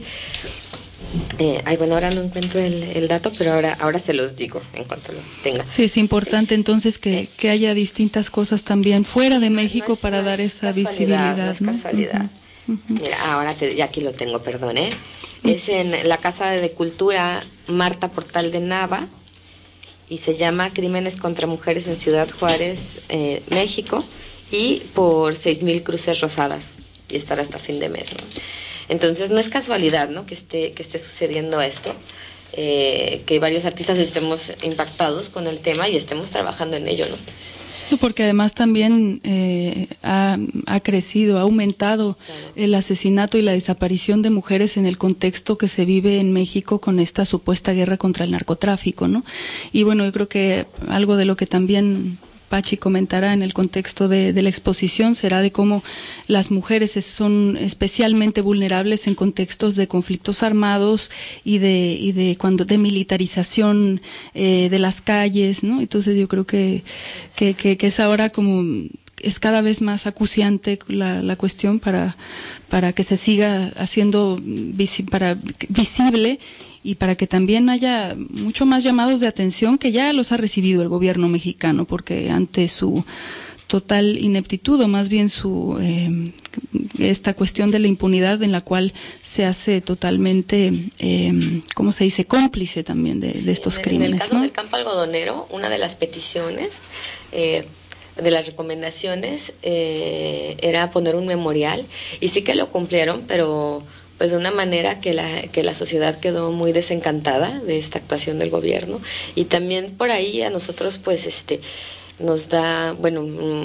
Eh, ay, bueno, ahora no encuentro el, el dato, pero ahora ahora se los digo en cuanto lo tenga. Sí, es importante sí. entonces que, eh, que haya distintas cosas también fuera sí, de México no es, para no dar esa visibilidad. No es ¿no? casualidad. Uh-huh. Uh-huh. Mira, ahora te, ya aquí lo tengo, perdón, ¿eh? Uh-huh. Es en la Casa de Cultura Marta Portal de Nava y se llama Crímenes contra Mujeres en Ciudad Juárez, eh, México, y por seis mil cruces rosadas, y estará hasta fin de mes, ¿no? Entonces no es casualidad, ¿no? que esté que esté sucediendo esto, eh, que varios artistas estemos impactados con el tema y estemos trabajando en ello, ¿no? Porque además también eh, ha, ha crecido, ha aumentado claro. el asesinato y la desaparición de mujeres en el contexto que se vive en México con esta supuesta guerra contra el narcotráfico, ¿no? Y bueno, yo creo que algo de lo que también Pachi comentará en el contexto de, de la exposición será de cómo las mujeres son especialmente vulnerables en contextos de conflictos armados y de y de cuando de militarización eh, de las calles, ¿no? Entonces yo creo que que, que, que es ahora como es cada vez más acuciante la, la cuestión para, para que se siga haciendo visi, para, visible y para que también haya mucho más llamados de atención que ya los ha recibido el gobierno mexicano, porque ante su total ineptitud o más bien su eh, esta cuestión de la impunidad en la cual se hace totalmente, eh, ¿cómo se dice?, cómplice también de, sí, de estos en, crímenes. En el caso ¿no? del campo algodonero, una de las peticiones, eh, de las recomendaciones, eh, era poner un memorial, y sí que lo cumplieron, pero pues de una manera que la, que la sociedad quedó muy desencantada de esta actuación del gobierno, y también por ahí a nosotros pues este nos da, bueno,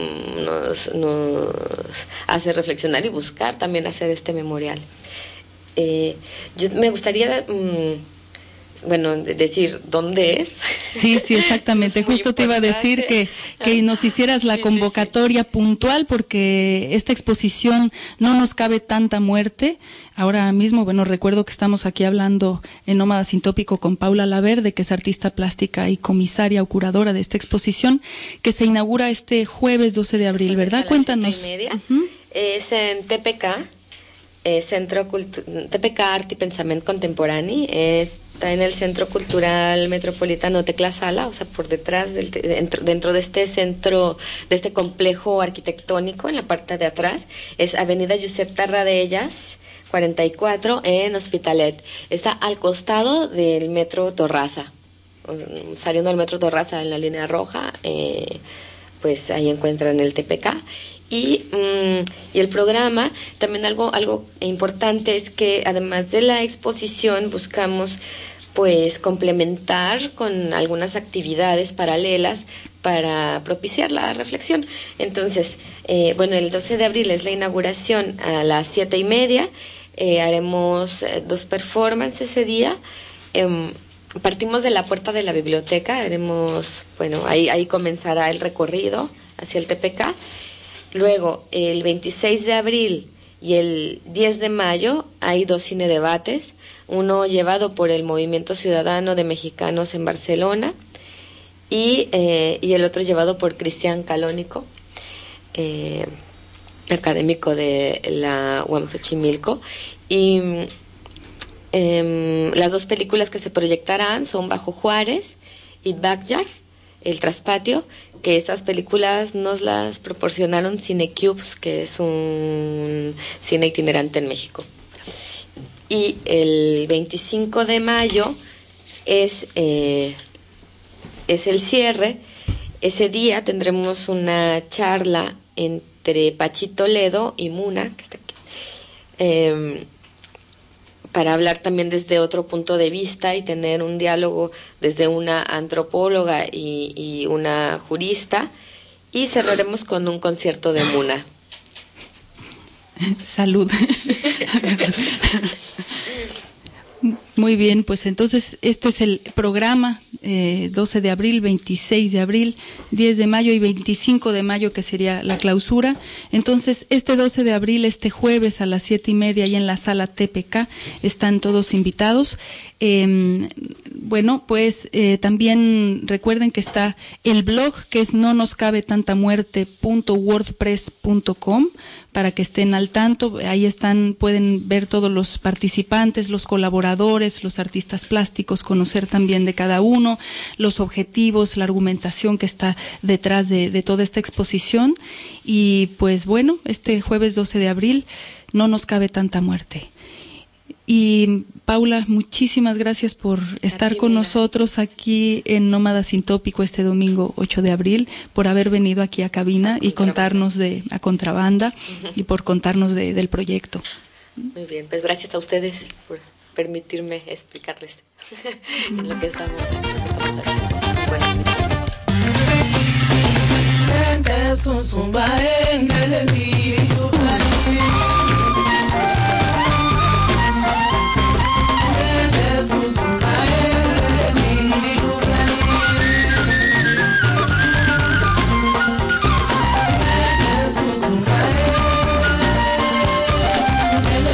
nos, nos hace reflexionar y buscar también hacer este memorial. Eh, yo me gustaría, um, bueno, decir dónde es. Sí, sí, exactamente. Justo te iba a decir que, que nos hicieras la sí, convocatoria sí, sí. puntual, porque esta exposición No nos cabe tanta muerte. Ahora mismo, bueno, recuerdo que estamos aquí hablando en Nómada Sin Tópico con Paula Laverde, que es artista plástica y comisaria o curadora de esta exposición, que se inaugura este jueves doce de abril, ¿verdad? Cuéntanos. siete y media. Uh-huh. Es en T P K. Eh, Centro Cultu- T P K Art y Pensament Contemporani, está en el Centro Cultural Metropolitano Tecla-Sala, o sea, por detrás, del te- dentro, dentro de este centro, de este complejo arquitectónico, en la parte de atrás, es Avenida Josep Tarradellas, cuarenta y cuatro, en Hospitalet. Está al costado del Metro Torraza, saliendo del Metro Torraza en la línea roja, eh, pues ahí encuentran el T P K. Y, um, y el programa, también algo, algo importante es que además de la exposición buscamos pues complementar con algunas actividades paralelas para propiciar la reflexión. Entonces, eh, bueno, el doce de abril es la inauguración a las siete y media, eh, haremos eh, dos performances ese día. Eh, partimos de la puerta de la biblioteca, haremos, bueno, ahí, ahí comenzará el recorrido hacia el T P K. Luego, el veintiséis de abril y el diez de mayo hay dos cinedebates, uno llevado por el Movimiento Ciudadano de Mexicanos en Barcelona y, eh, y el otro llevado por Cristian Calónico, eh, académico de la U A M Xochimilco. Y eh, las dos películas que se proyectarán son Bajo Juárez y Backyard, El Traspatio, que estas películas nos las proporcionaron Cinecubes, que es un cine itinerante en México. Y el veinticinco de mayo es, eh, es el cierre. Ese día tendremos una charla entre Pachito Ledo y Muna, que está aquí, eh, para hablar también desde otro punto de vista y tener un diálogo desde una antropóloga y, y una jurista, y cerraremos con un concierto de Muna. Salud. Muy bien, pues entonces este es el programa, eh, doce de abril, veintiséis de abril, diez de mayo y veinticinco de mayo, que sería la clausura. Entonces, este doce de abril, este jueves a las siete y media, y en la sala T P K, están todos invitados. Eh, bueno, pues eh, también recuerden que está el blog, que es no nos cabe tanta muerte punto wordpress punto com, para que estén al tanto. Ahí están, pueden ver todos los participantes, los colaboradores, los artistas plásticos, conocer también de cada uno, los objetivos, la argumentación que está detrás de, de toda esta exposición. Y pues bueno, este jueves doce de abril, no nos cabe tanta muerte. Y Paula, muchísimas gracias por estar con nosotros aquí en Nómada Sin Tópico este domingo ocho de abril, por haber venido aquí a cabina y contarnos de a Contrabanda y por contarnos de, del proyecto. Muy bien, pues gracias a ustedes por permitirme explicarles en lo que estamos haciendo.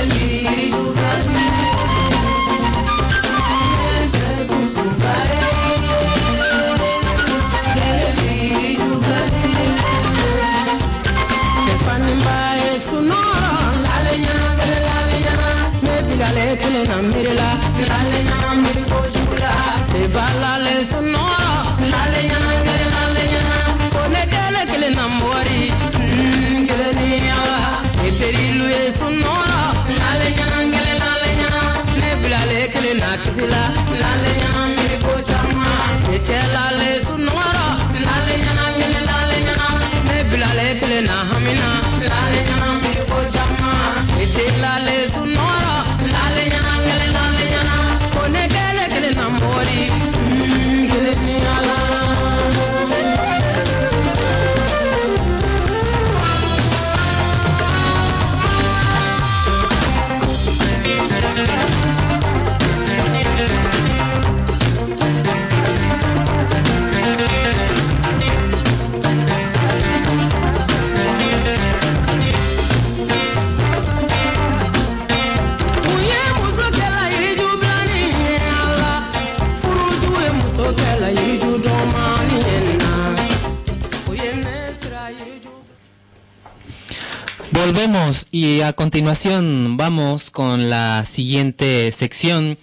Bye. sonora la leña ngere la leña pone kele kele nambori ngere niya eterilu e sonora la leña ngere la leña ne bilale kele na kisila la leña mi ko chama echela le sonora la leña ngere la leña ne bilale kele na hamina la leña mi ko chama echela le sonora la leña ngere la leña pone kele kele nambori ngere niya Volvemos y a continuación vamos con la siguiente sección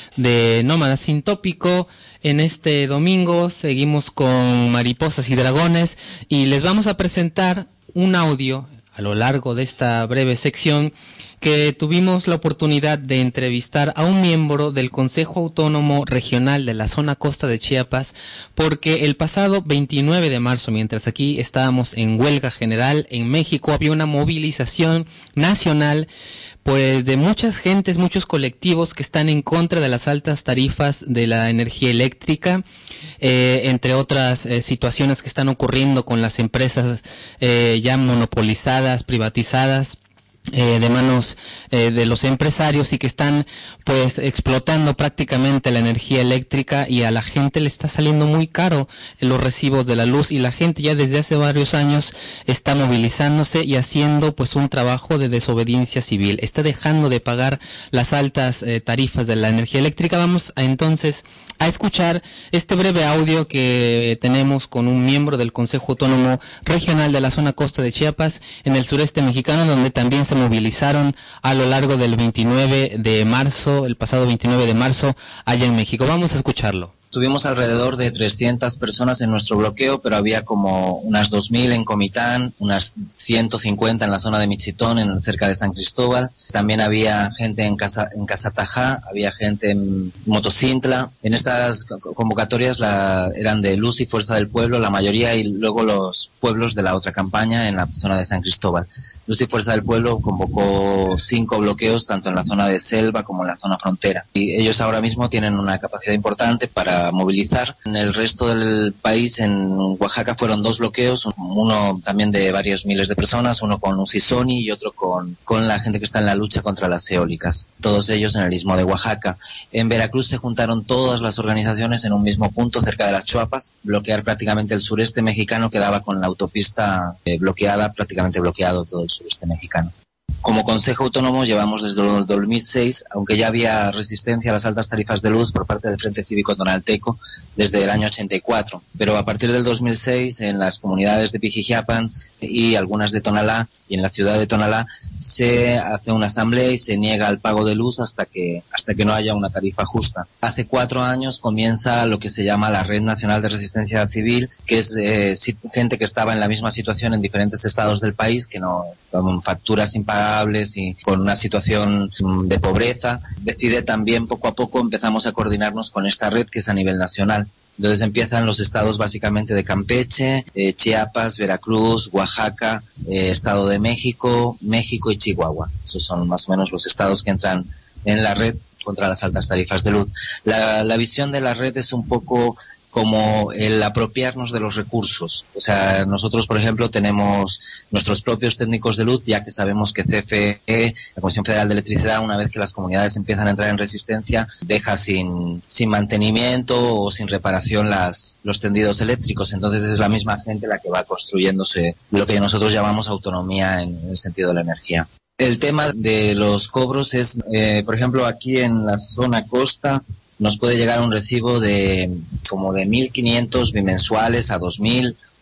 de Nómada Sin Tópico. En este domingo seguimos con Mariposas y Dragones y les vamos a presentar un audio a lo largo de esta breve sección que tuvimos la oportunidad de entrevistar a un miembro del Consejo Autónomo Regional de la Zona Costa de Chiapas, porque el pasado veintinueve de marzo, mientras aquí estábamos en huelga general en México, había una movilización nacional pues de muchas gentes, muchos colectivos que están en contra de las altas tarifas de la energía eléctrica, eh, entre otras eh, situaciones que están ocurriendo con las empresas eh, ya monopolizadas, privatizadas, Eh, de manos eh, de los empresarios y que están pues explotando prácticamente la energía eléctrica y a la gente le está saliendo muy caro los recibos de la luz y la gente ya desde hace varios años está movilizándose y haciendo pues un trabajo de desobediencia civil, está dejando de pagar las altas eh, tarifas de la energía eléctrica. Vamos a, entonces a escuchar este breve audio que tenemos con un miembro del Consejo Autónomo Regional de la Zona Costa de Chiapas en el sureste mexicano, donde también se movilizaron a lo largo del veintinueve de marzo, el pasado veintinueve de marzo, allá en México. Vamos a escucharlo. Tuvimos alrededor de trescientas personas en nuestro bloqueo, pero había como unas dos mil en Comitán, unas ciento cincuenta en la zona de Michitón, en cerca de San Cristóbal. También había gente en Casa, en Casatajá, había gente en Motocintla. En estas convocatorias la, eran de Luz y Fuerza del Pueblo, la mayoría, y luego los pueblos de la otra campaña en la zona de San Cristóbal. Luz y Fuerza del Pueblo convocó cinco bloqueos, tanto en la zona de selva como en la zona frontera. Y ellos ahora mismo tienen una capacidad importante para movilizar. En el resto del país, en Oaxaca, fueron dos bloqueos, uno también de varios miles de personas, uno con Usisoni y otro con, con la gente que está en la lucha contra las eólicas, todos ellos en el istmo de Oaxaca. En Veracruz se juntaron todas las organizaciones en un mismo punto, cerca de las Chuapas, bloquear prácticamente el sureste mexicano, quedaba con la autopista eh, bloqueada, prácticamente bloqueado todo el sureste mexicano. Como Consejo Autónomo llevamos desde el dos mil seis, aunque ya había resistencia a las altas tarifas de luz por parte del Frente Cívico Tonalteco desde el año ochenta y cuatro, pero a partir del dos mil seis en las comunidades de Pijijiapan y algunas de Tonalá y en la ciudad de Tonalá se hace una asamblea y se niega el pago de luz hasta que hasta que no haya una tarifa justa. Hace cuatro años comienza lo que se llama la Red Nacional de Resistencia Civil, que es eh, gente que estaba en la misma situación en diferentes estados del país, que no con facturas impagables y con una situación de pobreza. Decide también poco a poco empezamos a coordinarnos con esta red que es a nivel nacional. Entonces empiezan los estados básicamente de Campeche, eh, Chiapas, Veracruz, Oaxaca, eh, Estado de México, México y Chihuahua. Esos son más o menos los estados que entran en la red contra las altas tarifas de luz. La, la visión de la red es un poco como el apropiarnos de los recursos. O sea, nosotros, por ejemplo, tenemos nuestros propios técnicos de luz, ya que sabemos que C F E, la Comisión Federal de Electricidad, una vez que las comunidades empiezan a entrar en resistencia, deja sin, sin mantenimiento o sin reparación las, los tendidos eléctricos. Entonces es la misma gente la que va construyéndose lo que nosotros llamamos autonomía en el sentido de la energía. El tema de los cobros es, eh, por ejemplo, aquí en la zona costa, nos puede llegar un recibo de como de mil quinientos bimensuales a dos mil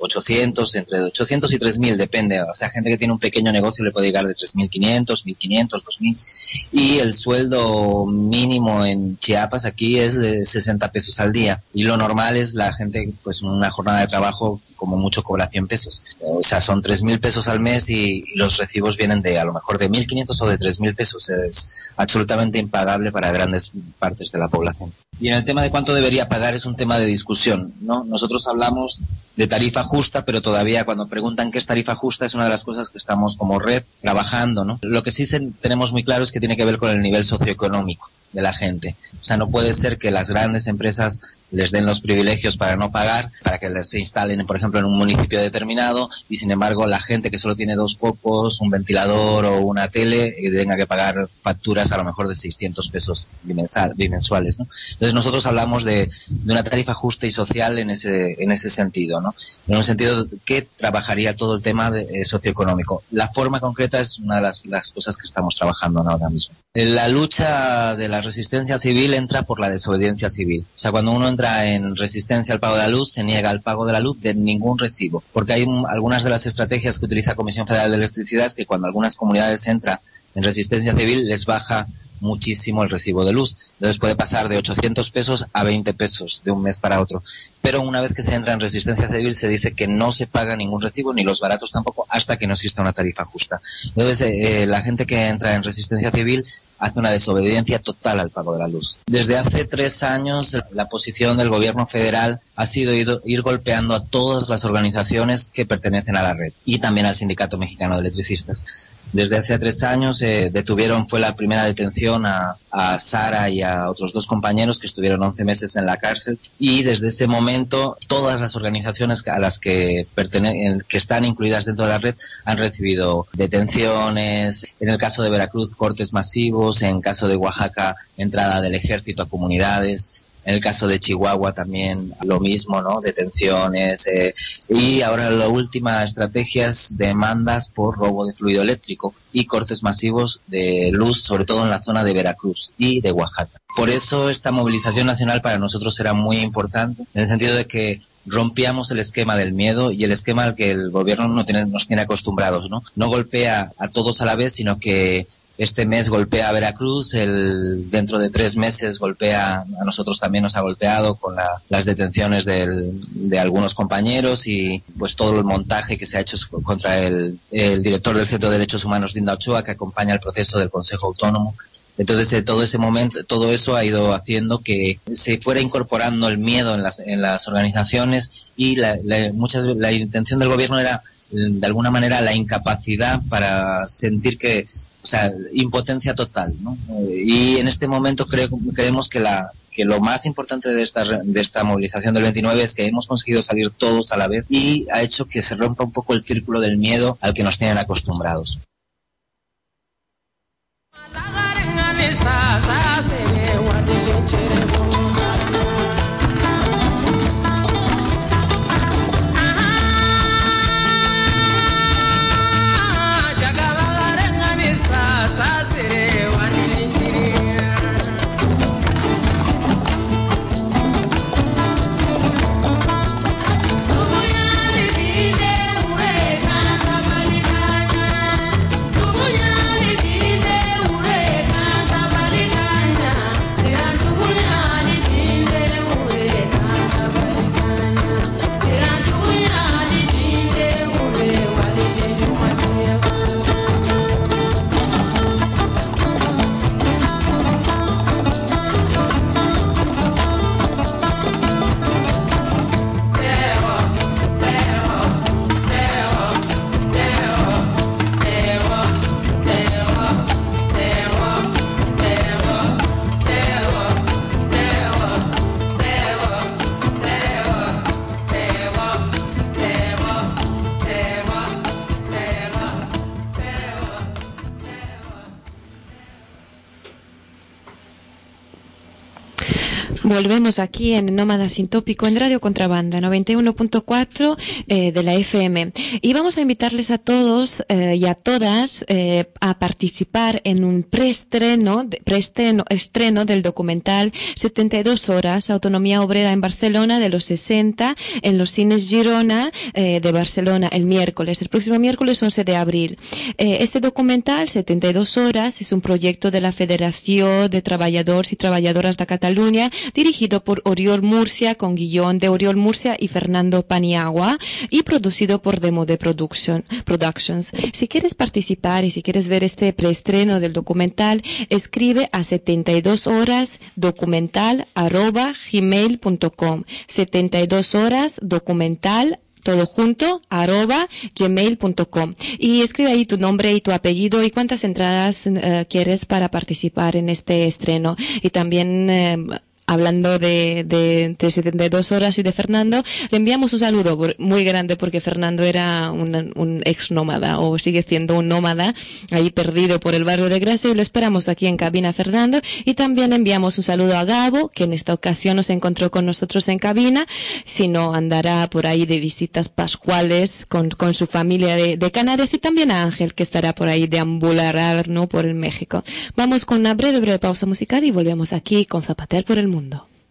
ochocientos, entre ochocientos y tres mil, depende. O sea, gente que tiene un pequeño negocio le puede llegar de tres mil quinientos, mil quinientos, dos mil. Y el sueldo mínimo en Chiapas aquí es de sesenta pesos al día. Y lo normal es la gente, pues una jornada de trabajo como mucho cobra cien pesos. O sea, son tres mil pesos al mes y, y los recibos vienen de a lo mejor de mil quinientos o de tres mil pesos. Es absolutamente impagable para grandes partes de la población. Y en el tema de cuánto debería pagar es un tema de discusión, ¿no? Nosotros hablamos de tarifa justa, pero todavía cuando preguntan qué es tarifa justa es una de las cosas que estamos como red trabajando, ¿no? Lo que sí se, tenemos muy claro es que tiene que ver con el nivel socioeconómico de la gente. O sea, no puede ser que las grandes empresas les den los privilegios para no pagar, para que les instalen, por ejemplo, en un municipio determinado, y sin embargo la gente que solo tiene dos focos, un ventilador o una tele, y tenga que pagar facturas a lo mejor de seiscientos pesos bimensal, bimensuales, ¿no? Entonces nosotros hablamos de, de una tarifa justa y social en ese, en ese sentido, ¿no? En un sentido que trabajaría todo el tema de, eh, socioeconómico. La forma concreta es una de las, las cosas que estamos trabajando ahora mismo. La lucha de la resistencia civil entra por la desobediencia civil. O sea, cuando uno entra en resistencia al pago de la luz, se niega al pago de la luz de ningún recibo. Porque hay un, algunas de las estrategias que utiliza Comisión Federal de Electricidad es que cuando algunas comunidades entran en resistencia civil, les baja muchísimo el recibo de luz. Entonces puede pasar de ochocientos pesos a veinte pesos de un mes para otro. Pero una vez que se entra en resistencia civil se dice que no se paga ningún recibo, ni los baratos tampoco, hasta que no exista una tarifa justa. Entonces eh, la gente que entra en resistencia civil hace una desobediencia total al pago de la luz. Desde hace tres años la posición del gobierno federal ha sido ir, ir golpeando a todas las organizaciones que pertenecen a la red y también al Sindicato Mexicano de Electricistas. Desde hace tres años eh, detuvieron, fue la primera detención a, a Sara y a otros dos compañeros que estuvieron once meses en la cárcel, y desde ese momento todas las organizaciones a las que pertenecen, que están incluidas dentro de la red, han recibido detenciones. En el caso de Veracruz, cortes masivos; en el caso de Oaxaca, entrada del ejército a comunidades; en el caso de Chihuahua también lo mismo, ¿no? Detenciones. Eh, y ahora la última estrategia es demandas por robo de fluido eléctrico y cortes masivos de luz, sobre todo en la zona de Veracruz y de Oaxaca. Por eso esta movilización nacional para nosotros será muy importante, en el sentido de que rompíamos el esquema del miedo y el esquema al que el gobierno no tiene, nos tiene acostumbrados, ¿no? No golpea a todos a la vez, sino que este mes golpea a Veracruz, el, dentro de tres meses golpea a nosotros, también nos ha golpeado con la, las detenciones del, de algunos compañeros y pues todo el montaje que se ha hecho contra el, el director del Centro de Derechos Humanos, Dinda Ochoa, que acompaña el proceso del Consejo Autónomo. Entonces eh, todo ese momento, todo eso ha ido haciendo que se fuera incorporando el miedo en las, en las organizaciones, y la, la, muchas, la intención del gobierno era de alguna manera la incapacidad para sentir que, o sea, impotencia total, ¿no? Y en este momento creo, creemos que la que lo más importante de esta de esta movilización del veintinueve es que hemos conseguido salir todos a la vez, y ha hecho que se rompa un poco el círculo del miedo al que nos tienen acostumbrados. Sugunyali dine ure kanta balikanya Volvemos aquí en Nómada Sin Tópico en Radio Contrabanda noventa y uno punto cuatro eh, de la F M. Y vamos a invitarles a todos eh, y a todas eh, a participar en un preestreno, de, preestreno estreno del documental setenta y dos horas, Autonomía Obrera en Barcelona de los sesenta, en los cines Girona eh, de Barcelona el miércoles, el próximo miércoles once de abril. Eh, este documental, setenta y dos horas, es un proyecto de la Federación de Trabajadores y Trabajadoras de Cataluña, dirigido por Oriol Murcia, con guión de Oriol Murcia y Fernando Paniagua, y producido por Demo de Production, Productions. Si quieres participar y si quieres ver este preestreno del documental, escribe a setenta y dos horas documental arroba gmail punto com. setenta y dos horas documental todo junto, arroba gmail punto com. Y escribe ahí tu nombre y tu apellido y cuántas entradas uh, quieres para participar en este estreno. Y también uh, hablando de, de, de setenta y dos horas y de Fernando, le enviamos un saludo por, muy grande, porque Fernando era un, un ex nómada, o sigue siendo un nómada, ahí perdido por el barrio de Gracia, y lo esperamos aquí en cabina, Fernando. Y también enviamos un saludo a Gabo, que en esta ocasión nos encontró con nosotros en cabina, si no andará por ahí de visitas pascuales con, con su familia de, de Canarias, y también a Ángel, que estará por ahí deambular, ¿no?, por el México. Vamos con una breve, breve pausa musical y volvemos aquí con Zapatear por el Mundo.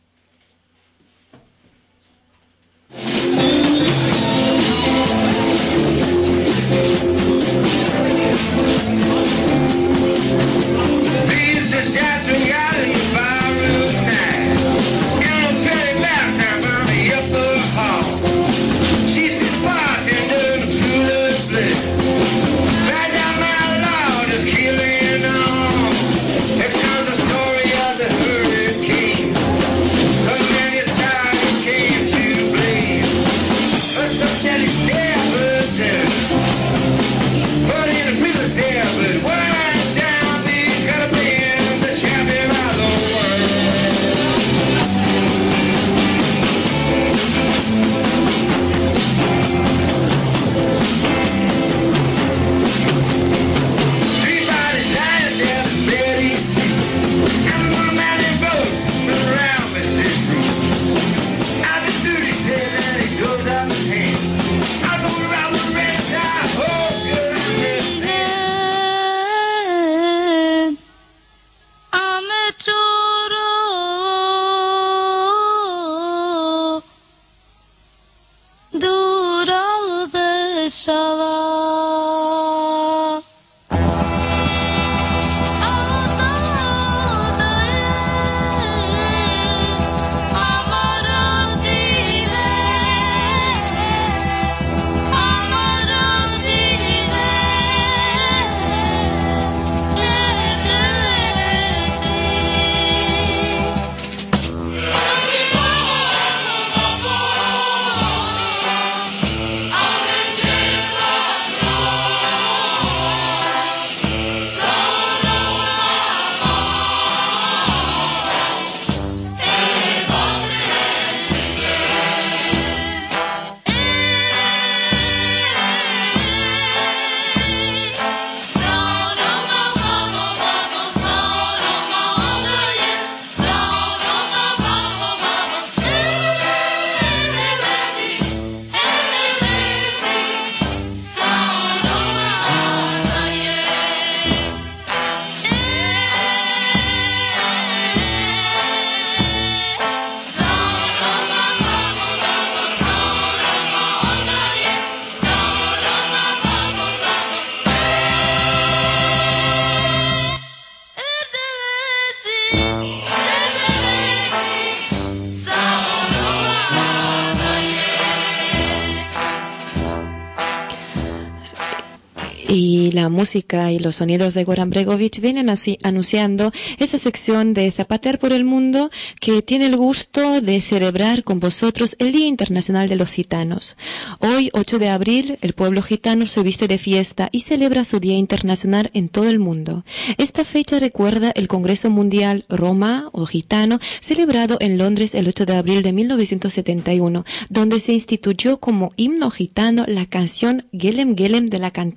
Y la música y los sonidos de Goran Bregović vienen así anunciando esa sección de Zapatear por el Mundo, que tiene el gusto de celebrar con vosotros el Día Internacional de los Gitanos. Hoy, ocho de abril, el pueblo gitano se viste de fiesta y celebra su Día Internacional en todo el mundo. Esta fecha recuerda el Congreso Mundial Roma o Gitano, celebrado en Londres el ocho de abril de mil novecientos setenta y uno, donde se instituyó como himno gitano la canción Gelem Gelem de la cantante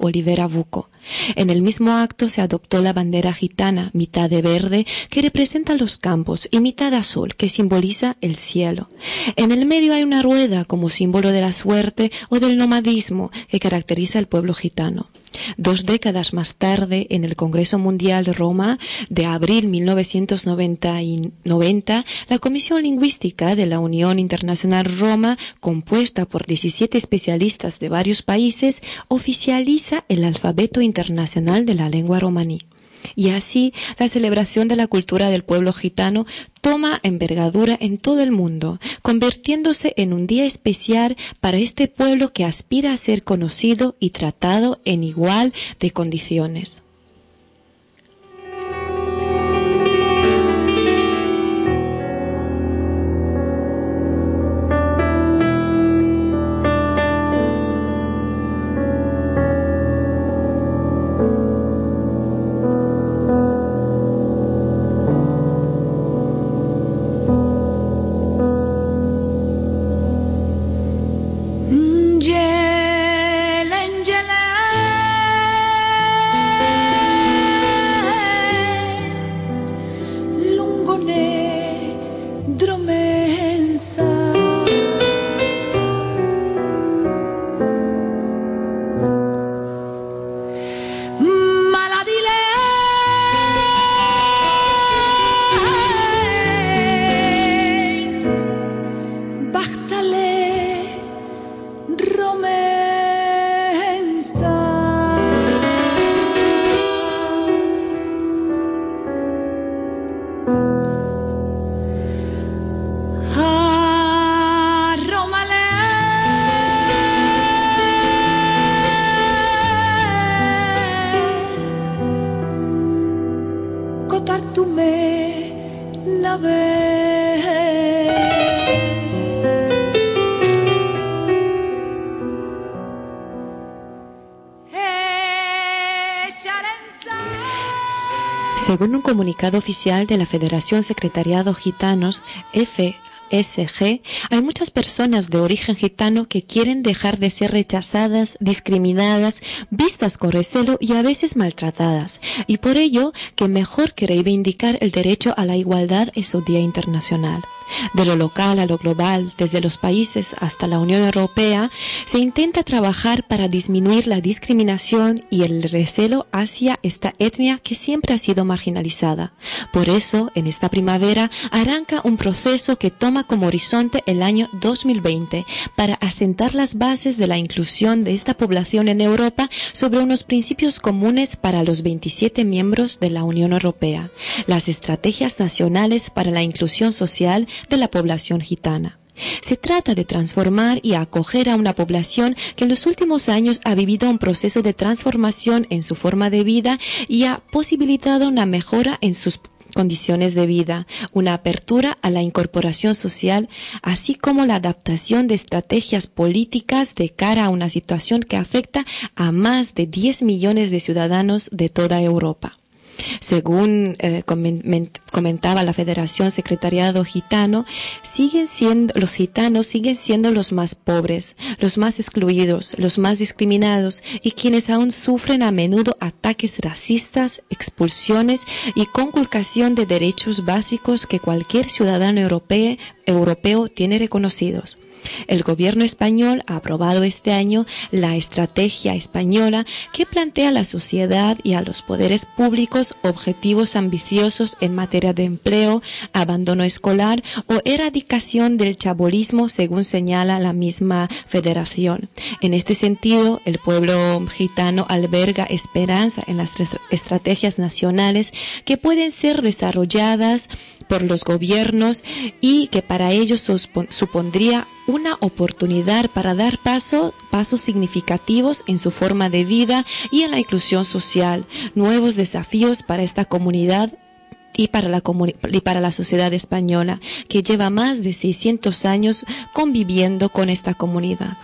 Olivera Buco. En el mismo acto se adoptó la bandera gitana, mitad de verde, que representa los campos, y mitad azul, que simboliza el cielo. En el medio hay una rueda como símbolo de la suerte o del nomadismo que caracteriza al pueblo gitano. Dos décadas más tarde, en el Congreso Mundial de Roma de abril mil novecientos noventa, la Comisión Lingüística de la Unión Internacional Roma, compuesta por diecisiete especialistas de varios países, oficializa el alfabeto internacional de la lengua romaní. Y así, la celebración de la cultura del pueblo gitano toma envergadura en todo el mundo, convirtiéndose en un día especial para este pueblo que aspira a ser conocido y tratado en igual de condiciones. Según un comunicado oficial de la Federación Secretariado Gitanos, F S G, hay muchas personas de origen gitano que quieren dejar de ser rechazadas, discriminadas, vistas con recelo y a veces maltratadas, y por ello que mejor que reivindicar el derecho a la igualdad es su Día Internacional. De lo local a lo global, desde los países hasta la Unión Europea, se intenta trabajar para disminuir la discriminación y el recelo hacia esta etnia que siempre ha sido marginalizada. Por eso, en esta primavera, arranca un proceso que toma como horizonte el año dos mil veinte para asentar las bases de la inclusión de esta población en Europa sobre unos principios comunes para los veintisiete miembros de la Unión Europea, las estrategias nacionales para la inclusión social de la población gitana. Se trata de transformar y acoger a una población que en los últimos años ha vivido un proceso de transformación en su forma de vida y ha posibilitado una mejora en sus condiciones de vida, una apertura a la incorporación social, así como la adaptación de estrategias políticas de cara a una situación que afecta a más de diez millones de ciudadanos de toda Europa. Según eh, comentaba la Federación Secretariado Gitano, siguen siendo, los gitanos siguen siendo los más pobres, los más excluidos, los más discriminados y quienes aún sufren a menudo ataques racistas, expulsiones y conculcación de derechos básicos que cualquier ciudadano europeo, europeo tiene reconocidos. El gobierno español ha aprobado este año la estrategia española que plantea a la sociedad y a los poderes públicos objetivos ambiciosos en materia de empleo, abandono escolar o erradicación del chabolismo, según señala la misma federación. En este sentido, el pueblo gitano alberga esperanza en las estrategias nacionales que pueden ser desarrolladas por los gobiernos y que para ellos supondría una oportunidad para dar paso, pasos significativos en su forma de vida y en la inclusión social, nuevos desafíos para esta comunidad y para la comuni- y para la sociedad española, que lleva más de seiscientos años conviviendo con esta comunidad.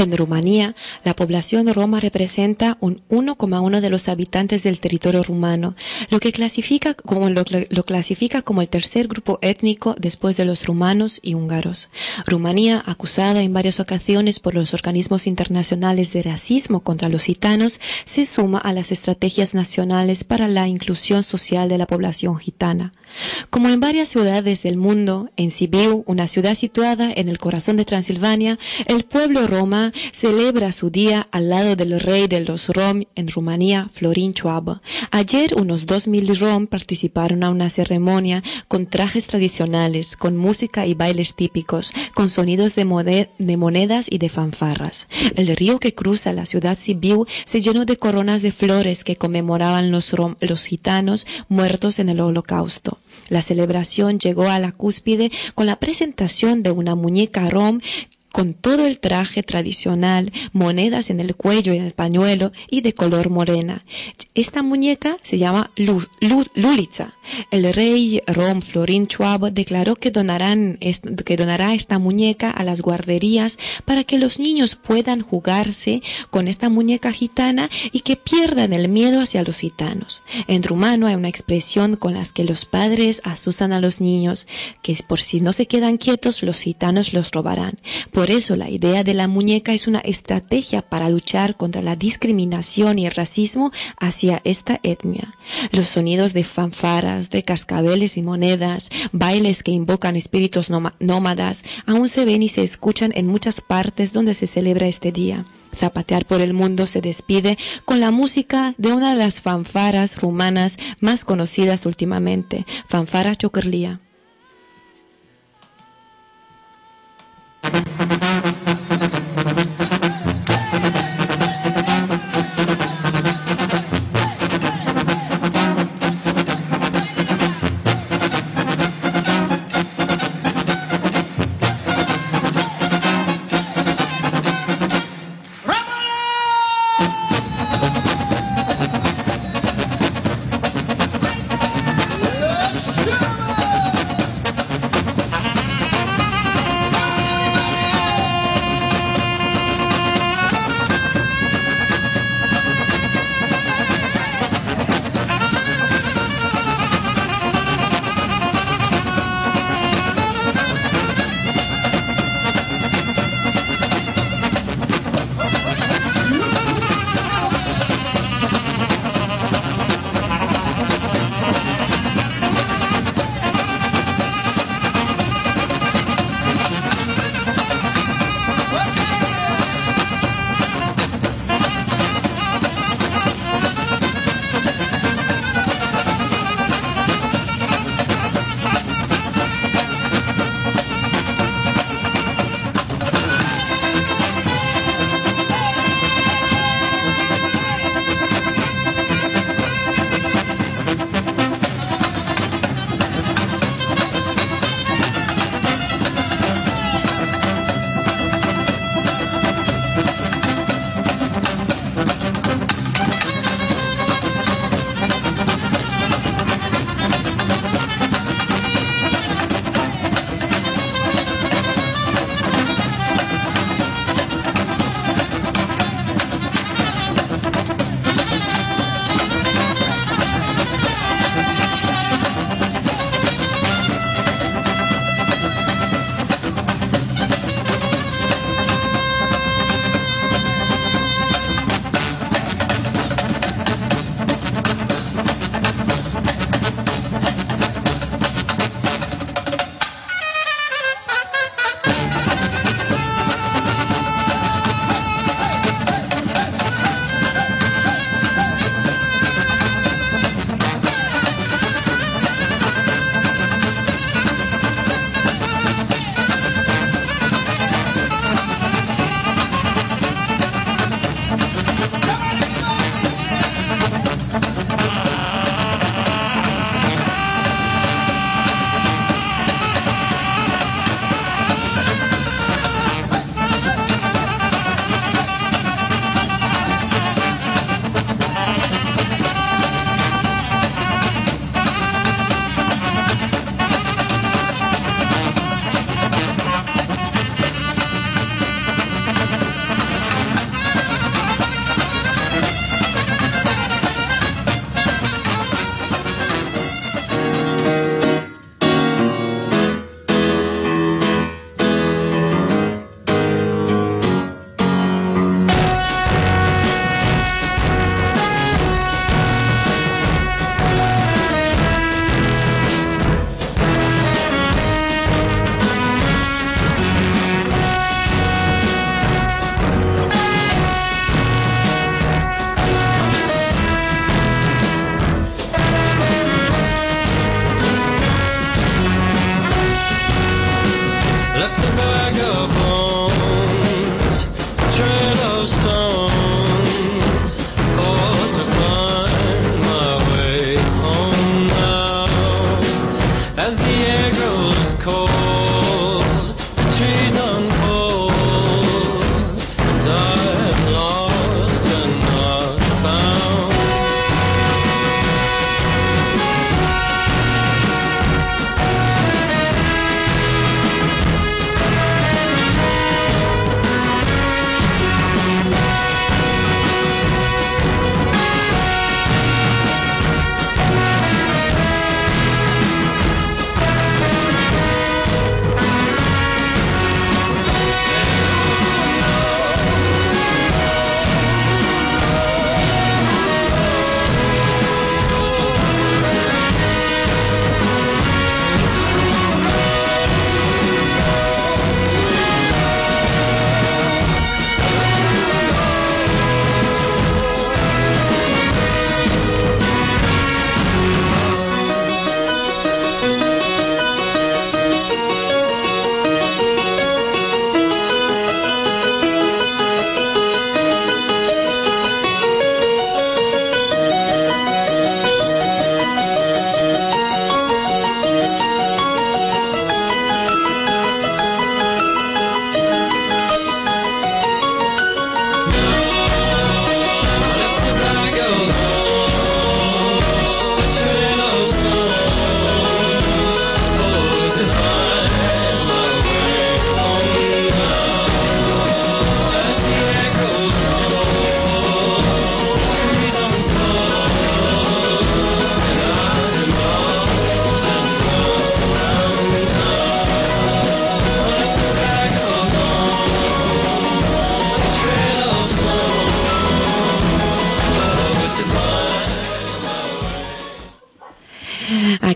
En Rumanía, la población roma representa un uno coma uno de los habitantes del territorio rumano, lo que clasifica como, lo, lo clasifica como el tercer grupo étnico después de los rumanos y húngaros. Rumanía, acusada en varias ocasiones por los organismos internacionales de racismo contra los gitanos, se suma a las estrategias nacionales para la inclusión social de la población gitana. Como en varias ciudades del mundo, en Sibiu, una ciudad situada en el corazón de Transilvania, el pueblo roma celebra su día al lado del rey de los rom en Rumanía, Florin Cioabă. Ayer unos dos mil rom participaron a una ceremonia con trajes tradicionales, con música y bailes típicos, con sonidos de, mode- de monedas y de fanfarras. El río que cruza la ciudad Sibiu se llenó de coronas de flores que conmemoraban los, rom- los gitanos muertos en el Holocausto. La celebración llegó a la cúspide con la presentación de una muñeca rom con todo el traje tradicional, monedas en el cuello y en el pañuelo y de color morena. Esta muñeca se llama Lu, Lu, Lulița. El rey rom Florin Cioabă declaró que, donarán, que donará esta muñeca a las guarderías para que los niños puedan jugarse con esta muñeca gitana y que pierdan el miedo hacia los gitanos. En rumano hay una expresión con la que los padres asustan a los niños, que por si no se quedan quietos, los gitanos los robarán. Por eso la idea de la muñeca es una estrategia para luchar contra la discriminación y el racismo hacia esta etnia. Los sonidos de fanfaras, de cascabeles y monedas, bailes que invocan espíritus nómadas, aún se ven y se escuchan en muchas partes donde se celebra este día. Zapatear por el mundo se despide con la música de una de las fanfaras rumanas más conocidas últimamente, Fanfara Ciocârlia. Let's go!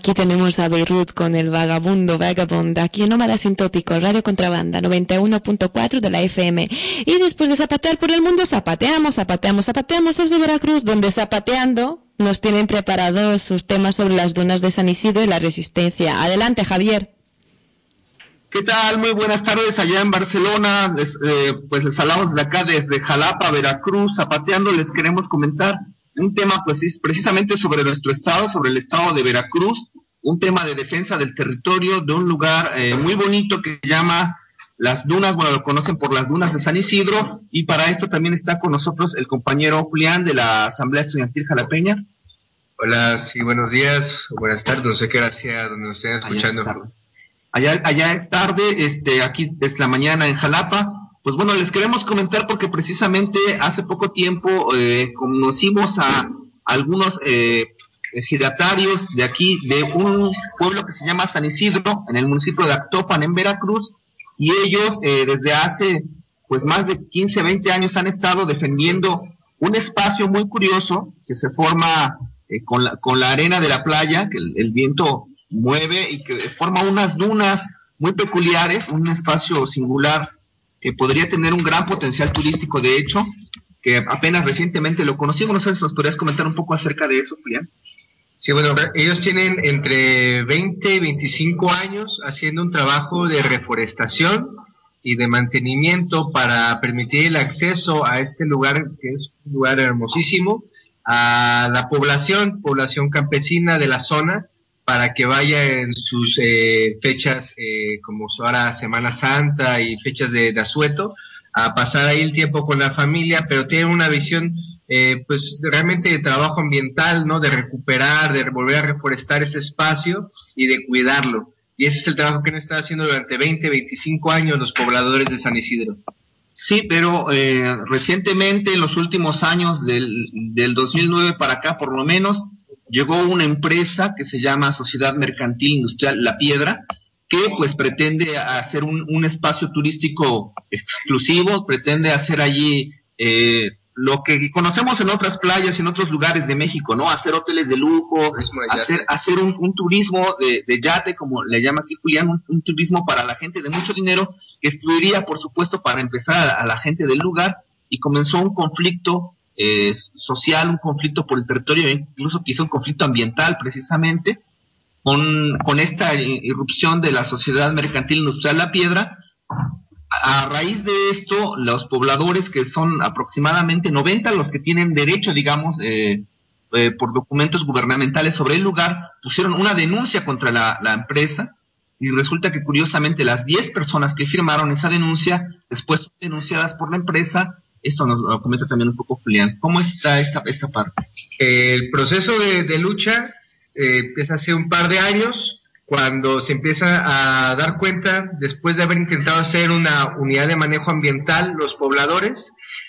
Aquí tenemos a Beirut con el vagabundo, Vagabond, aquí en Nómada Sin Tópico, Radio Contrabanda, noventa y uno punto cuatro de la F M. Y después de zapatear por el mundo, zapateamos, zapateamos, zapateamos desde Veracruz, donde zapateando nos tienen preparados sus temas sobre las dunas de San Isidro y la resistencia. Adelante, Javier. ¿Qué tal? Muy buenas tardes allá en Barcelona. Les, eh, pues les hablamos de acá desde Jalapa, Veracruz, zapateando. Les queremos comentar un tema pues es precisamente sobre nuestro estado, sobre el estado de Veracruz, un tema de defensa del territorio de un lugar eh, muy bonito que se llama Las Dunas, bueno, lo conocen por las Dunas de San Isidro, y para esto también está con nosotros el compañero Julián de la Asamblea Estudiantil Jalapeña. Hola, sí, buenos días, buenas tardes, no sé qué hora sea donde nos estén escuchando. Allá, allá es tarde, este, aquí es la mañana en Jalapa. Pues bueno, les queremos comentar porque precisamente hace poco tiempo eh, conocimos a algunos eh, ejidatarios de aquí, de un pueblo que se llama San Isidro, en el municipio de Actopan, en Veracruz, y ellos eh, desde hace pues más de quince, veinte años han estado defendiendo un espacio muy curioso que se forma eh, con, la, con la arena de la playa, que el, el viento mueve y que forma unas dunas muy peculiares, un espacio singular que podría tener un gran potencial turístico, de hecho, que apenas recientemente lo conocimos. No sé si nos podrías comentar un poco acerca de eso, Julián. Sí, bueno, ellos tienen entre veinte y veinticinco años haciendo un trabajo de reforestación y de mantenimiento para permitir el acceso a este lugar, que es un lugar hermosísimo, a la población, población campesina de la zona, para que vaya en sus eh, fechas, eh, como ahora Semana Santa y fechas de, de asueto, a pasar ahí el tiempo con la familia, pero tienen una visión eh, pues realmente de trabajo ambiental, ¿no? De recuperar, de volver a reforestar ese espacio y de cuidarlo. Y ese es el trabajo que han estado haciendo durante veinte, veinticinco años los pobladores de San Isidro. Sí, pero eh, recientemente, en los últimos años del, del dos mil nueve para acá por lo menos, llegó una empresa que se llama Sociedad Mercantil Industrial La Piedra, que pues pretende hacer un, un espacio turístico exclusivo, pretende hacer allí eh, lo que conocemos en otras playas y en otros lugares de México, ¿no? Hacer hoteles de lujo, hacer, hacer un, un turismo de, de yate, como le llama aquí Julián, un, un turismo para la gente de mucho dinero, que excluiría, por supuesto, para empezar a, a la gente del lugar, y comenzó un conflicto Eh, social, un conflicto por el territorio, incluso quizá un conflicto ambiental precisamente, con, con esta irrupción de la Sociedad Mercantil Industrial La Piedra. A, a raíz de esto, los pobladores, que son aproximadamente noventa los que tienen derecho, digamos, eh, eh, por documentos gubernamentales sobre el lugar, pusieron una denuncia contra la, la empresa, y resulta que curiosamente las diez personas que firmaron esa denuncia, después son denunciadas por la empresa. Esto nos lo comenta también un poco Julián. ¿Cómo está esta, esta parte? El proceso de, de lucha eh, empieza hace un par de años, cuando se empieza a dar cuenta, después de haber intentado hacer una unidad de manejo ambiental, los pobladores,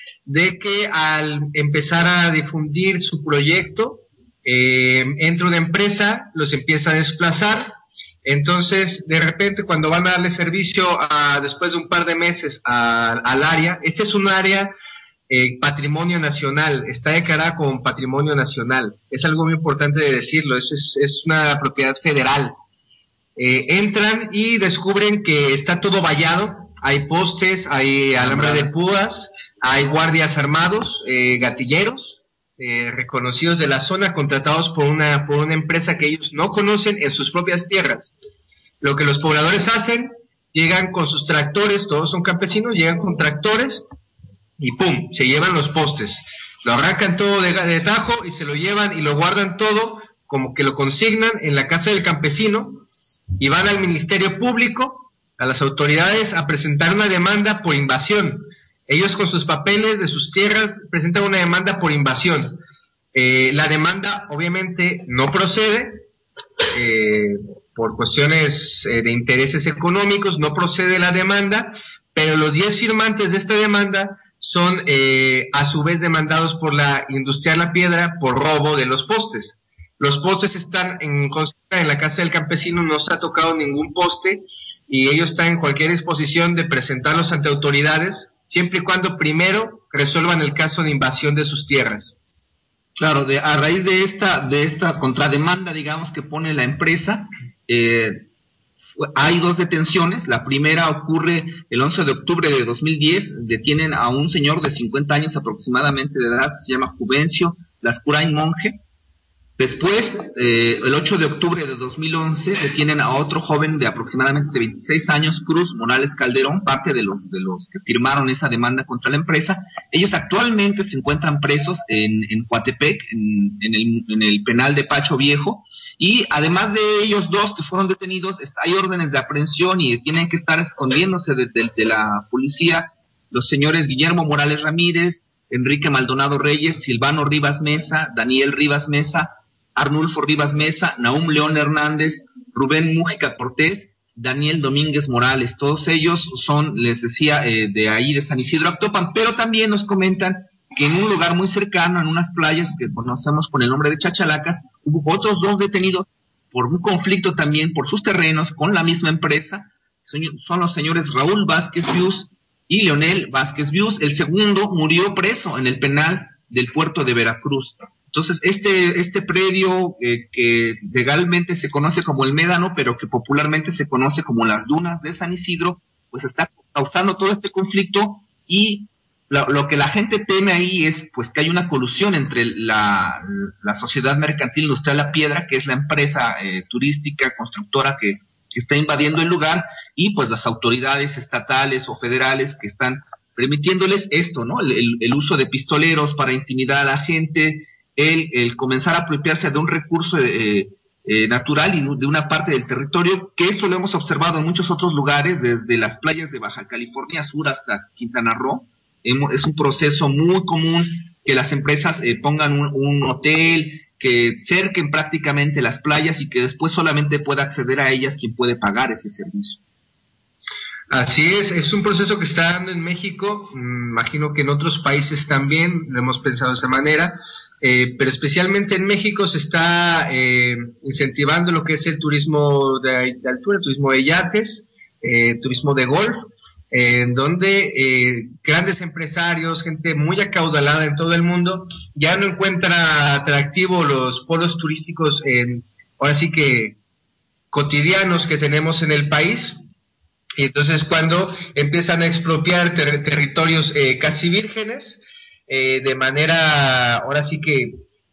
de que al empezar a difundir su proyecto, eh, entra una empresa, los empieza a desplazar. Entonces, de repente, cuando van a darle servicio a, después de un par de meses a, al área, este es un área eh, patrimonio nacional, está declarada como patrimonio nacional. Es algo muy importante de decirlo, es, es, es una propiedad federal. Eh, entran y descubren que está todo vallado, hay postes, hay alambre de púas, hay guardias armados, eh, gatilleros, eh, reconocidos de la zona, contratados por una, por una empresa que ellos no conocen en sus propias tierras. Lo que los pobladores hacen, llegan con sus tractores, todos son campesinos, llegan con tractores y ¡pum!, se llevan los postes. Lo arrancan todo de, de tajo y se lo llevan y lo guardan todo, como que lo consignan en la casa del campesino, y van al Ministerio Público, a las autoridades, a presentar una demanda por invasión. Ellos con sus papeles de sus tierras presentan una demanda por invasión. Eh, la demanda obviamente no procede, eh, por cuestiones eh, de intereses económicos, no procede la demanda, pero los diez firmantes de esta demanda son eh, a su vez demandados por la Industrial La Piedra por robo de los postes. Los postes están en, en la casa del campesino, no se ha tocado ningún poste, y ellos están en cualquier disposición de presentarlos ante autoridades, siempre y cuando primero resuelvan el caso de invasión de sus tierras. Claro, de, a raíz de esta de esta contrademanda, digamos, que pone la empresa, eh, hay dos detenciones. La primera ocurre el once de octubre de dos mil diez, detienen a un señor de cincuenta años aproximadamente de edad, se llama Juvencio Lascurain Monje. Después, eh, el ocho de octubre de dos mil once, detienen a otro joven de aproximadamente veintiséis años, Cruz Morales Calderón, parte de los de los que firmaron esa demanda contra la empresa. Ellos actualmente se encuentran presos en, en Coatepec, en, en, el, en el penal de Pacho Viejo, y además de ellos dos que fueron detenidos, hay órdenes de aprehensión y tienen que estar escondiéndose de, de, de la policía los señores Guillermo Morales Ramírez, Enrique Maldonado Reyes, Silvano Rivas Mesa, Daniel Rivas Mesa, Arnulfo Rivas Mesa, Nahum León Hernández, Rubén Mújica Cortés, Daniel Domínguez Morales. Todos ellos son, les decía, eh, de ahí de San Isidro Actopan, pero también nos comentan que en un lugar muy cercano, en unas playas que conocemos con el nombre de Chachalacas, hubo otros dos detenidos por un conflicto también por sus terrenos con la misma empresa. Son los señores Raúl Vázquez Vius y Leonel Vázquez Vius. El segundo murió preso en el penal del puerto de Veracruz. Entonces, este este predio eh, que legalmente se conoce como el Médano, pero que popularmente se conoce como las Dunas de San Isidro, pues está causando todo este conflicto, y lo, lo que la gente teme ahí es pues que hay una colusión entre la, la Sociedad Mercantil Industrial La Piedra, que es la empresa eh, turística constructora que, que está invadiendo el lugar, y pues las autoridades estatales o federales que están permitiéndoles esto, ¿no? El, el, el uso de pistoleros para intimidar a la gente, El, el comenzar a apropiarse de un recurso eh, eh, natural y de una parte del territorio, que esto lo hemos observado en muchos otros lugares, desde las playas de Baja California Sur hasta Quintana Roo. Hemos, es un proceso muy común que las empresas eh, pongan un, un hotel, que cerquen prácticamente las playas y que después solamente pueda acceder a ellas quien puede pagar ese servicio. Así es, es un proceso que está dando en México, mm, imagino que en otros países también lo hemos pensado de esa manera. Eh, pero especialmente en México se está eh, incentivando lo que es el turismo de, de altura, el turismo de yates, eh, turismo de golf, eh, en donde eh, grandes empresarios, gente muy acaudalada en todo el mundo, ya no encuentra atractivo los polos turísticos, eh, ahora sí que cotidianos que tenemos en el país. Y entonces cuando empiezan a expropiar ter- territorios eh, casi vírgenes, Eh, de manera, ahora sí que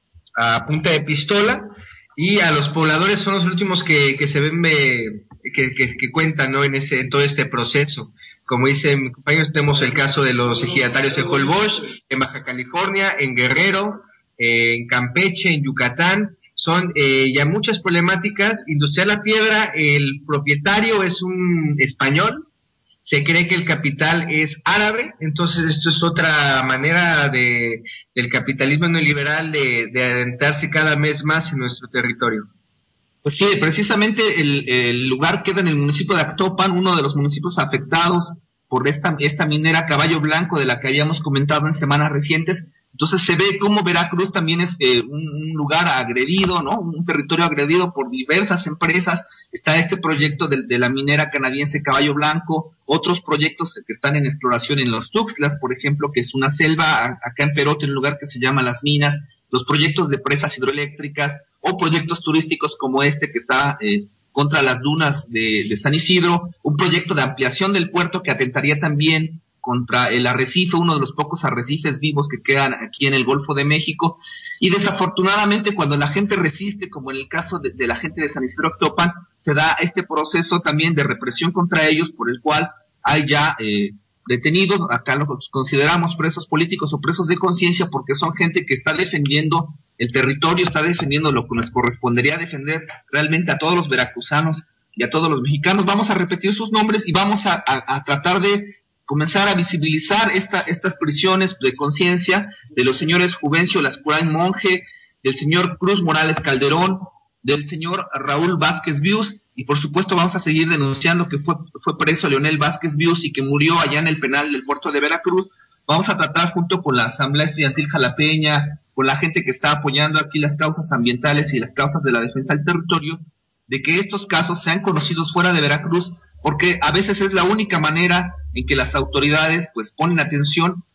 a punta de pistola, y a los pobladores son los últimos que, que se ven, eh, que, que, que cuentan, ¿no? En ese, en todo este proceso. Como dicen mis compañeros, tenemos el caso de los ejidatarios de Holbox, en Baja California, en Guerrero, eh, en Campeche, en Yucatán. Son eh, ya muchas problemáticas. Industrial La Piedra, el propietario es un español. Se cree que el capital es árabe, entonces esto es otra manera de del capitalismo neoliberal de, de adentrarse cada mes más en nuestro territorio. Pues sí, precisamente el, el lugar queda en el municipio de Actopan, uno de los municipios afectados por esta, esta minera Caballo Blanco de la que habíamos comentado en semanas recientes. Entonces se ve cómo Veracruz también es eh, un, un lugar agredido, ¿no? Un territorio agredido por diversas empresas. Está este proyecto de, de la minera canadiense Caballo Blanco, otros proyectos que están en exploración en los Tuxtlas, por ejemplo, que es una selva a, acá en Perote, en un lugar que se llama Las Minas, los proyectos de presas hidroeléctricas o proyectos turísticos como este que está eh, contra las dunas de, de San Isidro, un proyecto de ampliación del puerto que atentaría también contra el arrecife, uno de los pocos arrecifes vivos que quedan aquí en el Golfo de México. Y desafortunadamente cuando la gente resiste, como en el caso de, de la gente de San Isidro Actopan, se da este proceso también de represión contra ellos, por el cual hay ya eh, detenidos, acá los consideramos presos políticos o presos de conciencia, porque son gente que está defendiendo el territorio, está defendiendo lo que nos correspondería defender realmente a todos los veracruzanos y a todos los mexicanos. Vamos a repetir sus nombres y vamos a, a, a tratar de comenzar a visibilizar esta, estas prisiones de conciencia de los señores Juvencio Lascurain Monje, del señor Cruz Morales Calderón, del señor Raúl Vázquez Vius, y por supuesto vamos a seguir denunciando que fue, fue preso Leonel Vázquez Vius y que murió allá en el penal del puerto de Veracruz. Vamos a tratar junto con la Asamblea Estudiantil Jalapeña, con la gente que está apoyando aquí las causas ambientales y las causas de la defensa del territorio, de que estos casos sean conocidos fuera de Veracruz, porque a veces es la única manera en que las autoridades pues ponen atención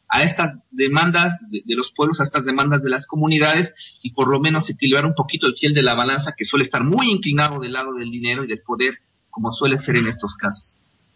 a estas demandas de, de los pueblos, a estas demandas de las comunidades, y por lo menos equilibrar un poquito el fiel de la balanza, que suele estar muy inclinado del lado del dinero y del poder, como suele ser en estos casos.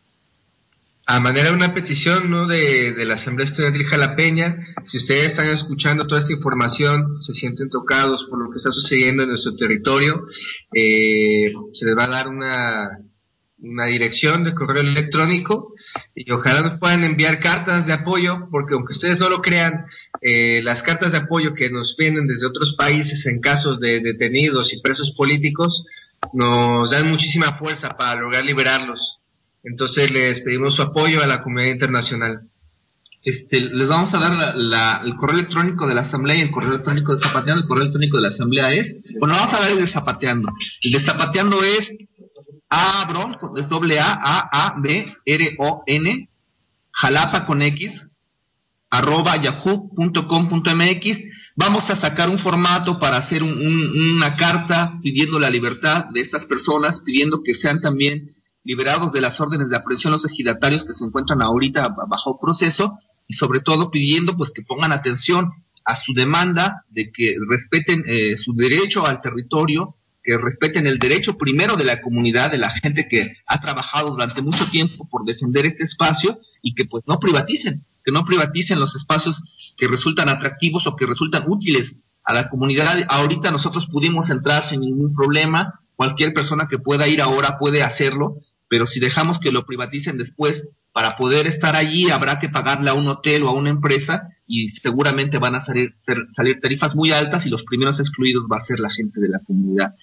A manera de una petición, ¿no?, de, de la Asamblea Estudiantil Jalapeña, si ustedes están escuchando toda esta información, se sienten tocados por lo que está sucediendo en nuestro territorio, eh, se les va a dar una, una dirección de correo electrónico, y ojalá nos puedan enviar cartas de apoyo, porque aunque ustedes no lo crean, eh, las cartas de apoyo que nos vienen desde otros países en casos de detenidos y presos políticos, nos dan muchísima fuerza para lograr liberarlos. Entonces les pedimos su apoyo a la comunidad internacional. Este, les vamos a dar la, la, el correo electrónico de la Asamblea y el correo electrónico de Zapateando. El correo electrónico de la Asamblea es, bueno, vamos a dar el de Zapateando. El de Zapateando es abron, es doble A, A, A, B, R, O, N, jalapa con X, arroba yahoo punto com punto m x. Vamos a sacar un formato para hacer un, un, una carta pidiendo la libertad de estas personas, pidiendo que sean también liberados de las órdenes de aprehensión los ejidatarios que se encuentran ahorita bajo proceso, y sobre todo pidiendo pues que pongan atención a su demanda de que respeten eh, su derecho al territorio, que respeten el derecho primero de la comunidad, de la gente que ha trabajado durante mucho tiempo por defender este espacio, y que pues no privaticen, que no privaticen los espacios que resultan atractivos o que resultan útiles a la comunidad. Ahorita nosotros pudimos entrar sin ningún problema, cualquier persona que pueda ir ahora puede hacerlo, pero si dejamos que lo privaticen después, para poder estar allí habrá que pagarle a un hotel o a una empresa, y seguramente van a salir, ser, salir tarifas muy altas, y los primeros excluidos va a ser la gente de la comunidad.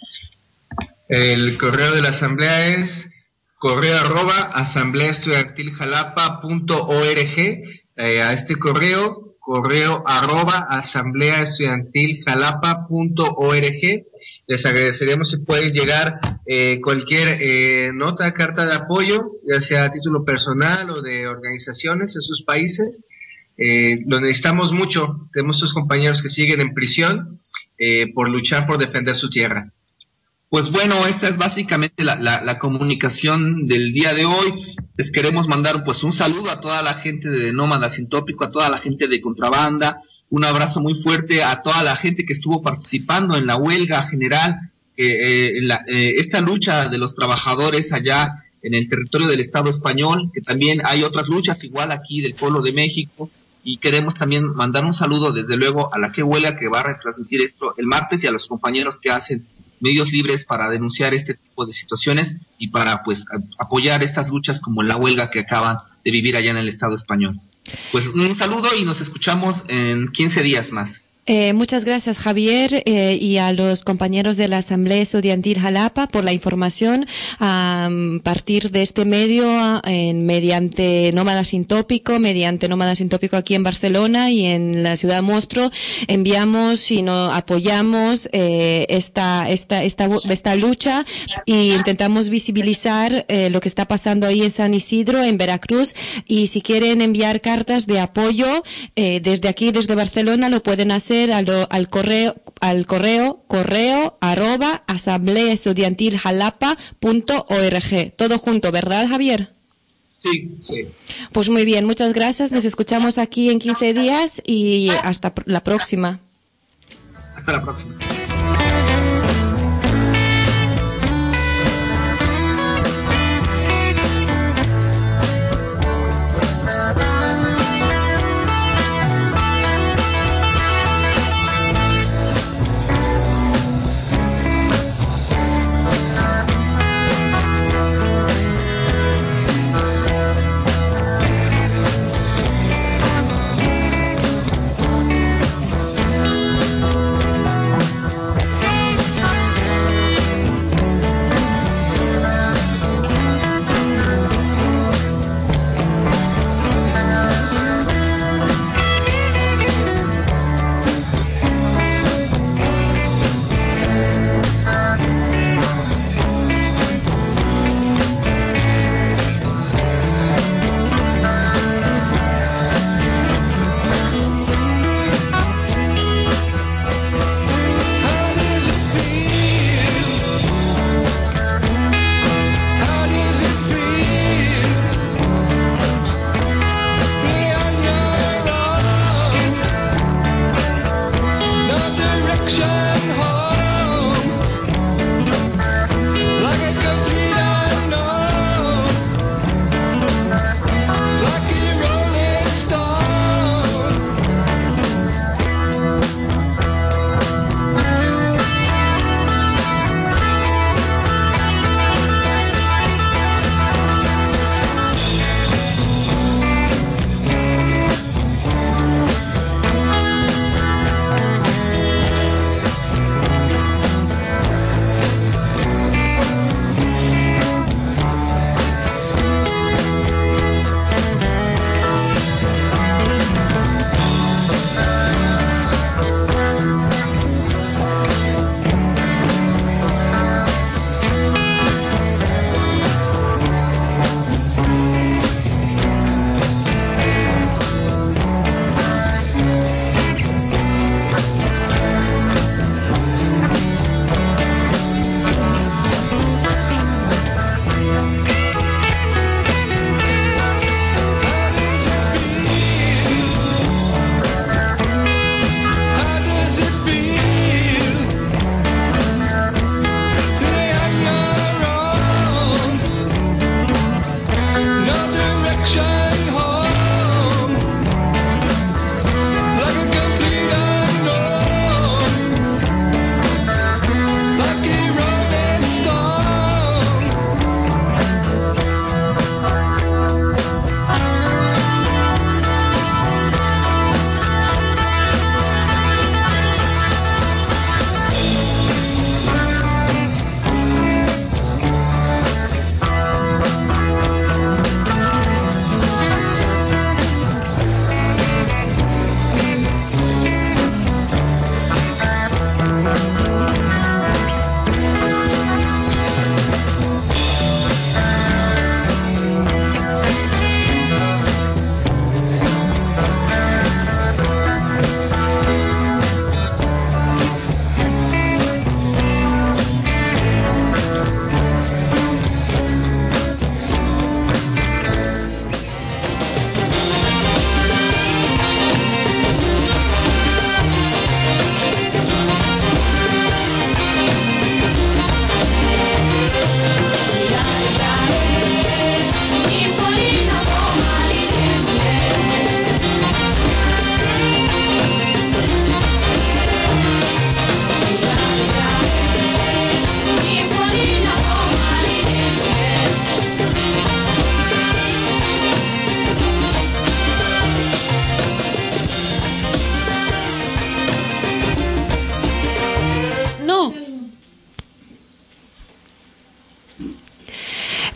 El correo de la asamblea es correo arroba asamblea estudiantil jalapa punto org. Eh, a este correo, correo arroba asamblea estudiantil jalapa punto org. Les agradeceríamos si pueden llegar eh, cualquier eh, nota, carta de apoyo, ya sea a título personal o de organizaciones en sus países. Eh, lo necesitamos mucho. Tenemos sus compañeros que siguen en prisión eh, por luchar por defender su tierra. Pues bueno, esta es básicamente la, la, la comunicación del día de hoy. Les queremos mandar pues un saludo a toda la gente de Nómada Sin Tópico, a toda la gente de Contrabanda. Un abrazo muy fuerte a toda la gente que estuvo participando en la huelga general, eh, en la, eh, esta lucha de los trabajadores allá en el territorio del Estado español, que también hay otras luchas igual aquí del pueblo de México, y queremos también mandar un saludo desde luego a la que huelga que va a retransmitir esto el martes, y a los compañeros que hacen medios libres para denunciar este tipo de situaciones y para pues a, apoyar estas luchas como la huelga que acaban de vivir allá en el Estado español. Pues un saludo y nos escuchamos en quince días más. Eh, muchas gracias, Javier, eh, y a los compañeros de la Asamblea Estudiantil Jalapa por la información. A partir de este medio, en, mediante Nómada Sin Tópico, mediante Nómada Sin Tópico aquí en Barcelona y en la ciudad Monstruo, enviamos y no apoyamos eh, esta esta esta esta lucha, y intentamos visibilizar eh, lo que está pasando ahí en San Isidro, en Veracruz. Y si quieren enviar cartas de apoyo eh, desde aquí, desde Barcelona, lo pueden hacer Al, al correo al correo correo arroba asamblea estudiantil jalapa punto org. Todo junto, ¿verdad, Javier? Sí, sí. Pues muy bien, muchas gracias. Nos escuchamos aquí en quince días y hasta la próxima. Hasta la próxima.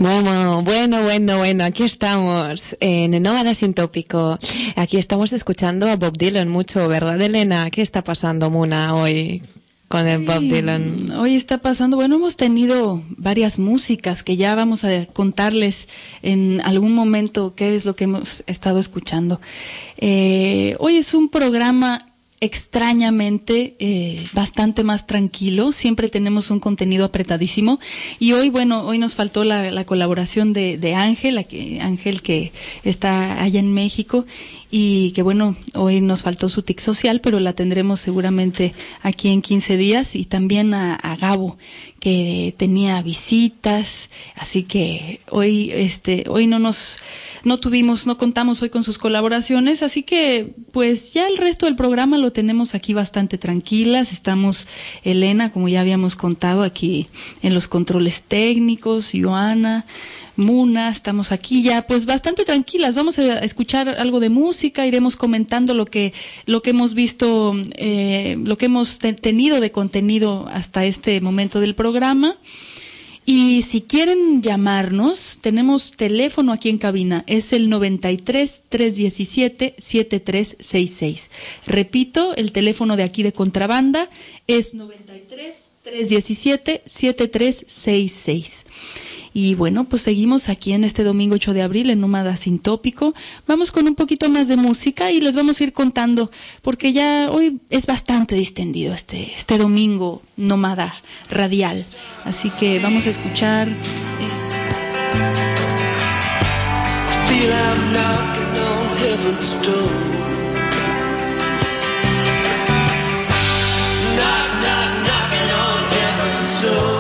Bueno, bueno, bueno, bueno, aquí estamos en Nómada Sin Tópico. Aquí estamos escuchando a Bob Dylan mucho, ¿verdad, Elena? ¿Qué está pasando, Muna, hoy con el Bob Dylan? Hoy está pasando, bueno, hemos tenido varias músicas que ya vamos a contarles en algún momento qué es lo que hemos estado escuchando. Eh, hoy es un programa extrañamente eh, bastante más tranquilo. Siempre tenemos un contenido apretadísimo y hoy, bueno, hoy nos faltó la, la colaboración de, de Ángel, la que, Ángel que está allá en México y que, bueno, hoy nos faltó su tic social, pero la tendremos seguramente aquí en quince días, y también a, a Gabo, que tenía visitas, así que hoy este hoy no nos no tuvimos, no contamos hoy con sus colaboraciones, así que pues ya el resto del programa lo tenemos aquí bastante tranquilas. Estamos Elena, como ya habíamos contado, aquí en los controles técnicos, Joana, Muna, estamos aquí ya pues bastante tranquilas. Vamos a escuchar algo de música, iremos comentando lo que lo que hemos visto, eh, lo que hemos te- tenido de contenido hasta este momento del programa. Y si quieren llamarnos, tenemos teléfono aquí en cabina, es el noventa y tres, trescientos diecisiete, setenta y tres sesenta y seis. Repito, el teléfono de aquí de Contrabanda es noventa y tres, trescientos diecisiete, setenta y tres sesenta y seis. Y bueno, pues seguimos aquí en este domingo ocho de abril en Nómada Sin Tópico. Vamos con un poquito más de música y les vamos a ir contando, porque ya hoy es bastante distendido este, este domingo nómada radial. Así que vamos a escuchar... Eh... Feel I'm knocking on heaven's door. Knock, knock, knocking on heaven's door.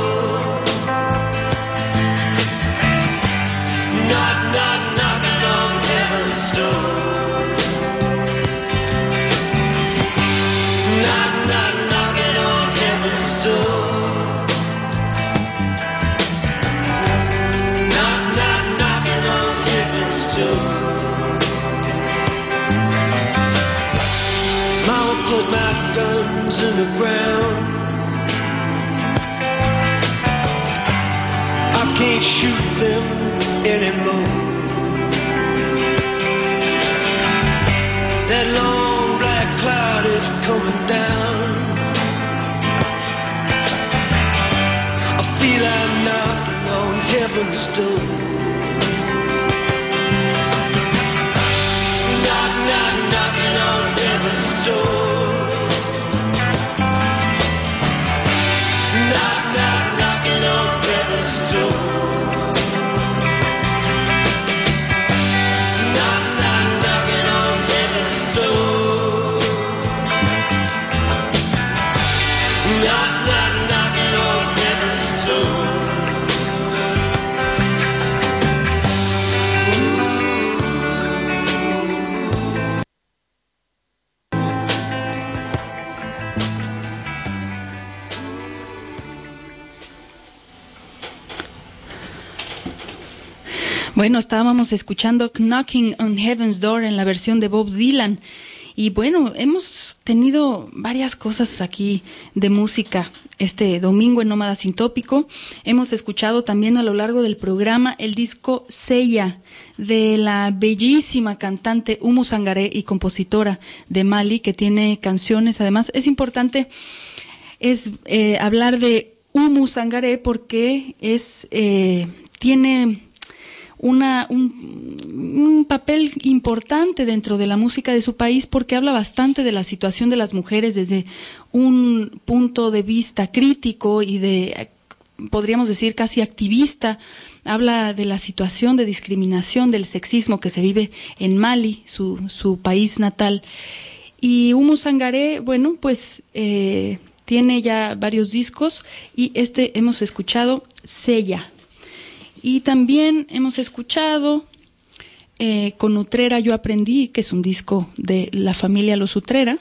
Put my guns in the ground. I can't shoot them anymore. That long black cloud is coming down. I feel I'm knocking on heaven's door. Knock, knock, knocking on heaven's door. Bueno, estábamos escuchando Knocking on Heaven's Door en la versión de Bob Dylan. Y bueno, hemos tenido varias cosas aquí de música este domingo en Nómada Sin Tópico. Hemos escuchado también a lo largo del programa el disco Sella de la bellísima cantante Umu Sangaré y compositora de Mali, que tiene canciones. Además, es importante es eh, hablar de Umu Sangaré porque es eh, tiene Una, un, un papel importante dentro de la música de su país, porque habla bastante de la situación de las mujeres desde un punto de vista crítico y de, podríamos decir, casi activista. Habla de la situación de discriminación, del sexismo que se vive en Mali, su, su país natal. Y Umu Sangaré, bueno, pues eh, tiene ya varios discos y este hemos escuchado, Sella. Y también hemos escuchado eh, con Utrera Yo Aprendí, que es un disco de la familia Los Utrera,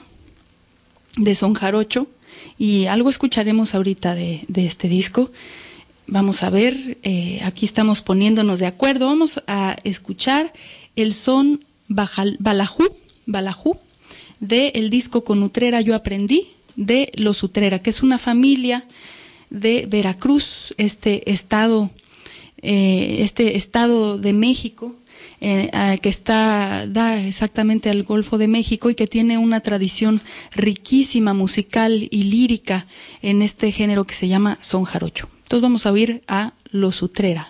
de son jarocho, y algo escucharemos ahorita de, de este disco. Vamos a ver, eh, aquí estamos poniéndonos de acuerdo. Vamos a escuchar el son bajal, balajú, balajú, del disco Con Utrera Yo Aprendí, de Los Utrera, que es una familia de Veracruz, este estado eh, este estado de México, eh, eh, que está da exactamente al Golfo de México y que tiene una tradición riquísima musical y lírica en este género que se llama son jarocho. Entonces vamos a oír a Los Utrera.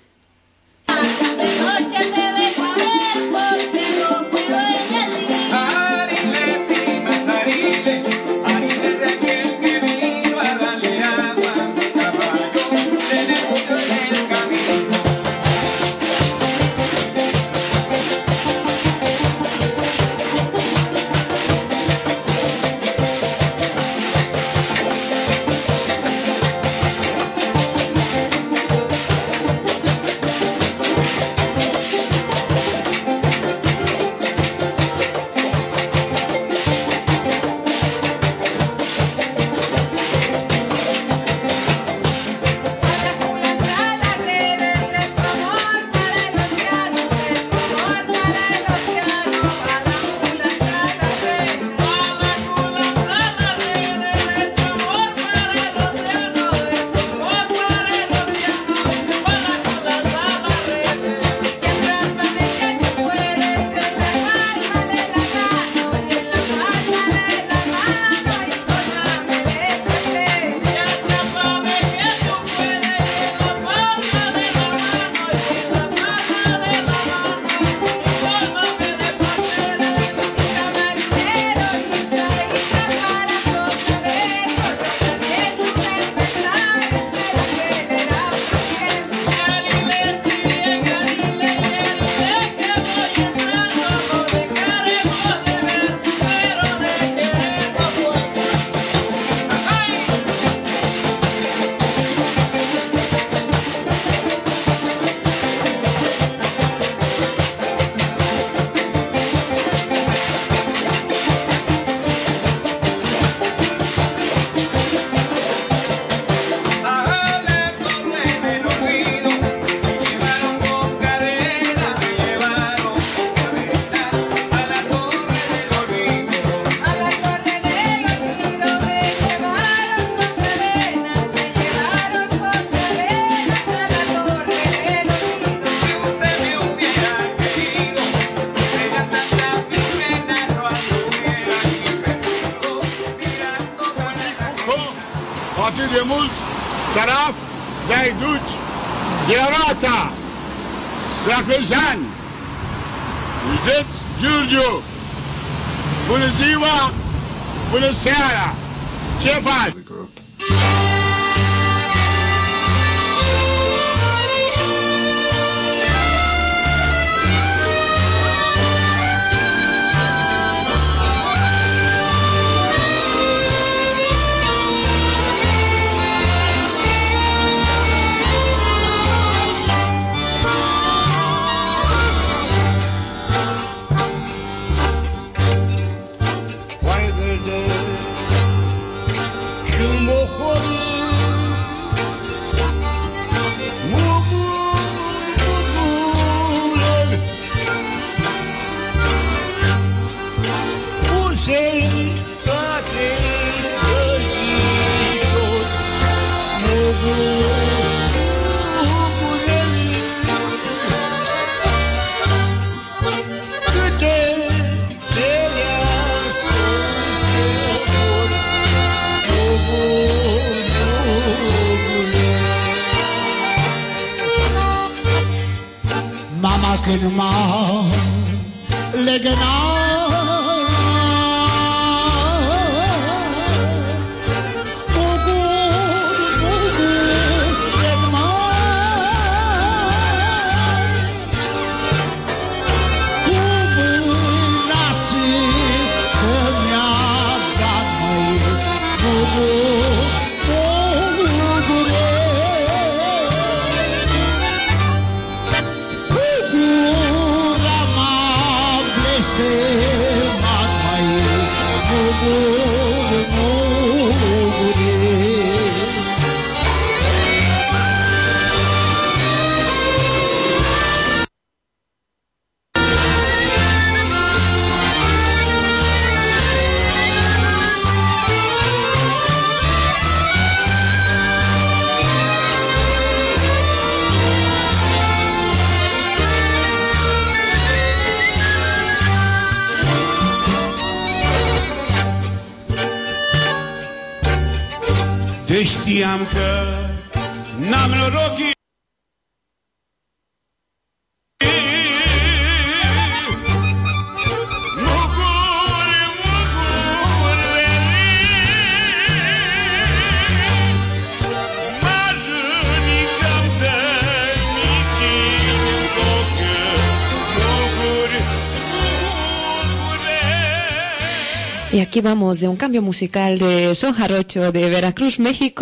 de mult taraf de-ai duci de arata Slafejan, județ Giurgiu. Bună ziua, bună seara, ce faci? Kenma legna bugu bugu legna bugu nasi semya gamai bugu bugu re De știam că n-am noroc. Y aquí vamos de un cambio musical de son jarocho de Veracruz, México,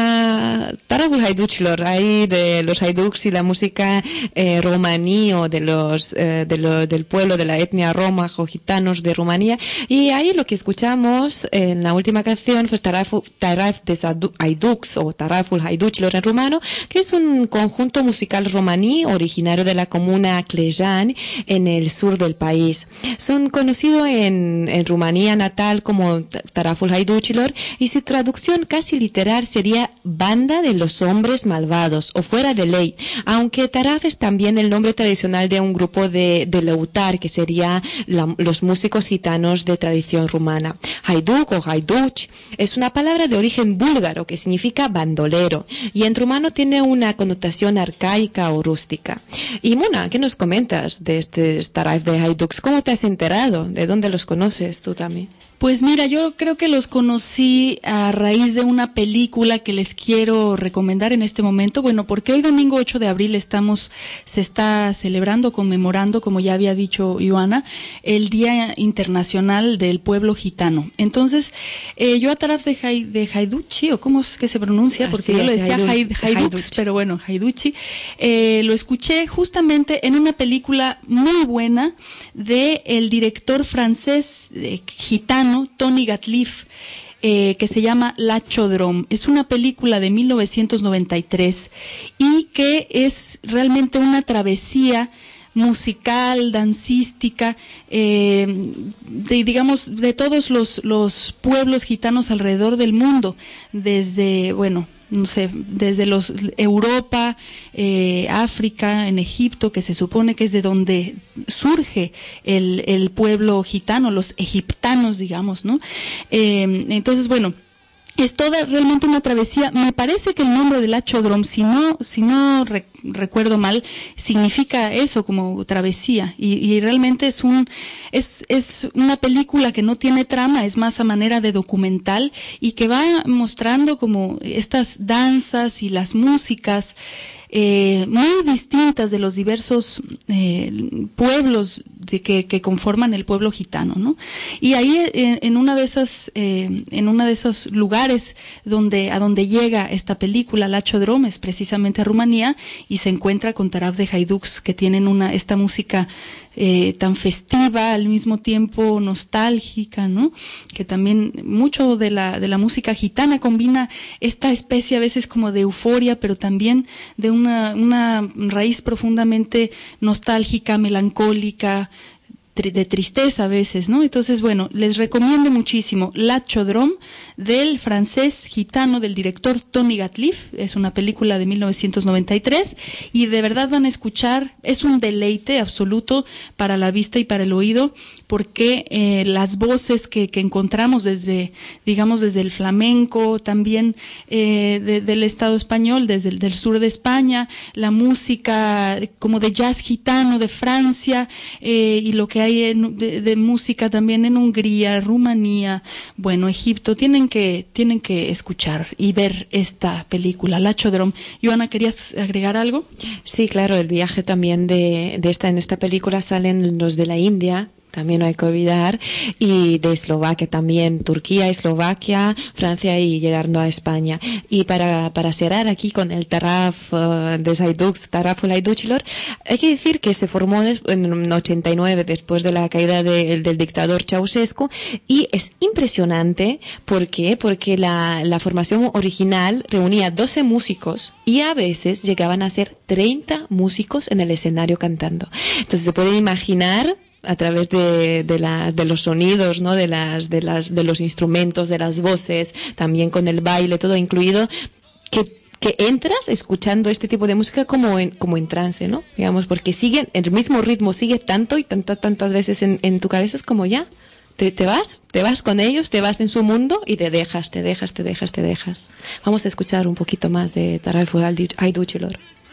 a Tarabul Haiducilor, ahí de los haiduks y la música eh, romaní o de los, eh, de lo, del pueblo de la etnia roma o gitanos de Rumanía. Y ahí lo que escuchamos en la última canción fue Taraf, Taraf de Haiduks o Taraful Haiducilor en rumano, que es un conjunto musical romaní originario de la comuna Clejan en el sur del país. Son conocidos en, en Rumanía natal como Taraful Haiducilor y su traducción casi literal sería banda de los hombres malvados o fuera de ley, aunque Taraf es también el nombre tradicional de un grupo de, de leutar, que sería la, los músicos gitanos de tradición rumana. Haiduk o Haiduc es una palabra de origen búlgaro que significa bandolero y en rumano tiene una connotación arcaica o rústica. Y Muna, ¿qué nos comentas de este Taraf de Haiduks? ¿Cómo te has enterado? ¿De dónde los conoces tú también? Pues mira, yo creo que los conocí a raíz de una película que les quiero recomendar en este momento. Bueno, porque hoy domingo ocho de abril estamos, se está celebrando, conmemorando, como ya había dicho Ioana, el Día Internacional del Pueblo Gitano. Entonces, eh, yo a Taraf de, Jai, de Haiduchi, o cómo es que se pronuncia, porque Así yo lo decía Haiduks, Haiduks, pero bueno, Haiduchi, eh, lo escuché justamente en una película muy buena de el director francés eh, gitano, Tony Gatliff, eh, que se llama La Chodrom. Es una película de mil novecientos noventa y tres y que es realmente una travesía musical, dancística, eh, de, digamos, de todos los, los pueblos gitanos alrededor del mundo, desde, bueno, no sé, desde los Europa, eh, África, en Egipto, que se supone que es de donde surge el, el pueblo gitano, los egiptanos, digamos, ¿no? Eh, entonces, bueno, es toda realmente una travesía. Me parece que el nombre de La Chodrom, si no, si no re, recuerdo mal, significa eso, como travesía. Y, y realmente es un, es, es una película que no tiene trama, es más a manera de documental y que va mostrando como estas danzas y las músicas eh, muy distintas de los diversos eh, pueblos de que, que conforman el pueblo gitano, ¿no? Y ahí en, en una de esas, eh, en una de esos lugares donde a donde llega esta película, La Chodrom, es precisamente a Rumanía y se encuentra con Taraf de Haiduks, que tienen una esta música eh, tan festiva, al mismo tiempo nostálgica, ¿no? Que también mucho de la de la música gitana combina esta especie a veces como de euforia, pero también de una una raíz profundamente nostálgica, melancólica, de tristeza a veces, ¿no? Entonces, bueno, les recomiendo muchísimo La Chodrom del francés gitano del director Tony Gatliff. Es una película de mil novecientos noventa y tres y de verdad van a escuchar, es un deleite absoluto para la vista y para el oído, porque eh, las voces que, que encontramos desde, digamos, desde el flamenco, también eh, de, del Estado español, desde el del sur de España, la música como de jazz gitano de Francia, eh, y lo que hay en, de, de música también en Hungría, Rumanía, bueno, Egipto, tienen que, tienen que escuchar y ver esta película, La Chodrom. Ioana, ¿querías agregar algo? Sí, claro, el viaje también de, de esta, en esta película salen los de la India, también no hay que olvidar, y de Eslovaquia también, Turquía, Eslovaquia, Francia y llegando a España. Y para, para cerrar aquí con el Taraf uh, de Haiduks, Taraful Haiducilor, hay que decir que se formó en ochenta y nueve después de la caída de, del dictador Ceausescu y es impresionante. ¿Por qué? Porque la, la formación original reunía doce músicos y a veces llegaban a ser treinta músicos en el escenario cantando. Entonces se puede imaginar a través de, de, la, de los sonidos, ¿no? De las, de las, de los instrumentos, de las voces, también con el baile, todo incluido, que, que entras escuchando este tipo de música como en, como en trance, ¿no? Digamos, porque siguen, el mismo ritmo sigue tanto y tantas, tantas veces en, en tu cabeza, es como ya, te, te vas, te vas con ellos, te vas en su mundo y te dejas, te dejas, te dejas, te dejas. Vamos a escuchar un poquito más de Tarafu Ayduchilor.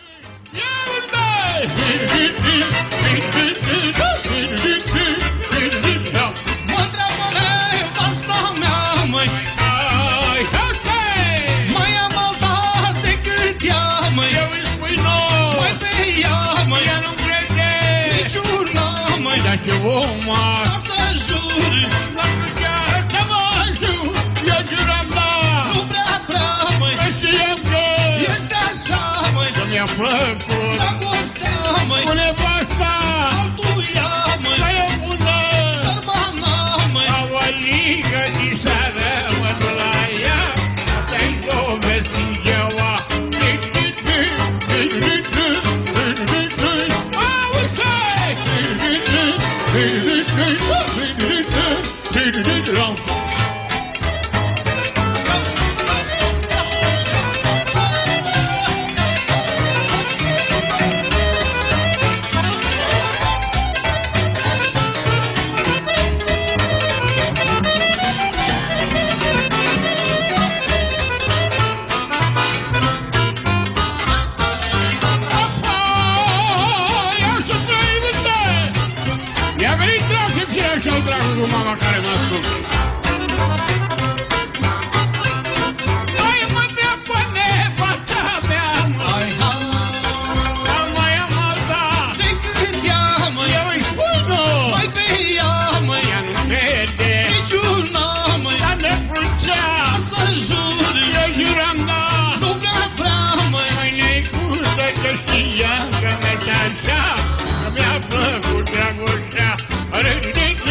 Que uma nossa jure na porque tamanho e a giranda no brabra mãe esse é e esta chama da minha flanco na gosta mãe por basta alto e a mãe vai mudar charmana mãe a liga de sarama do laia até começar jawa Mama Karemasu. Ay, mate pone pasta me amo. Ay, ama ya mata. Te llama ya escudo. Ay, be llama ya no te. Chuna me ya ne prucha. Asa jure ya juranda. Tu gabrama ay ne kuda Castilla que me tacha. Me apago de angustia. Are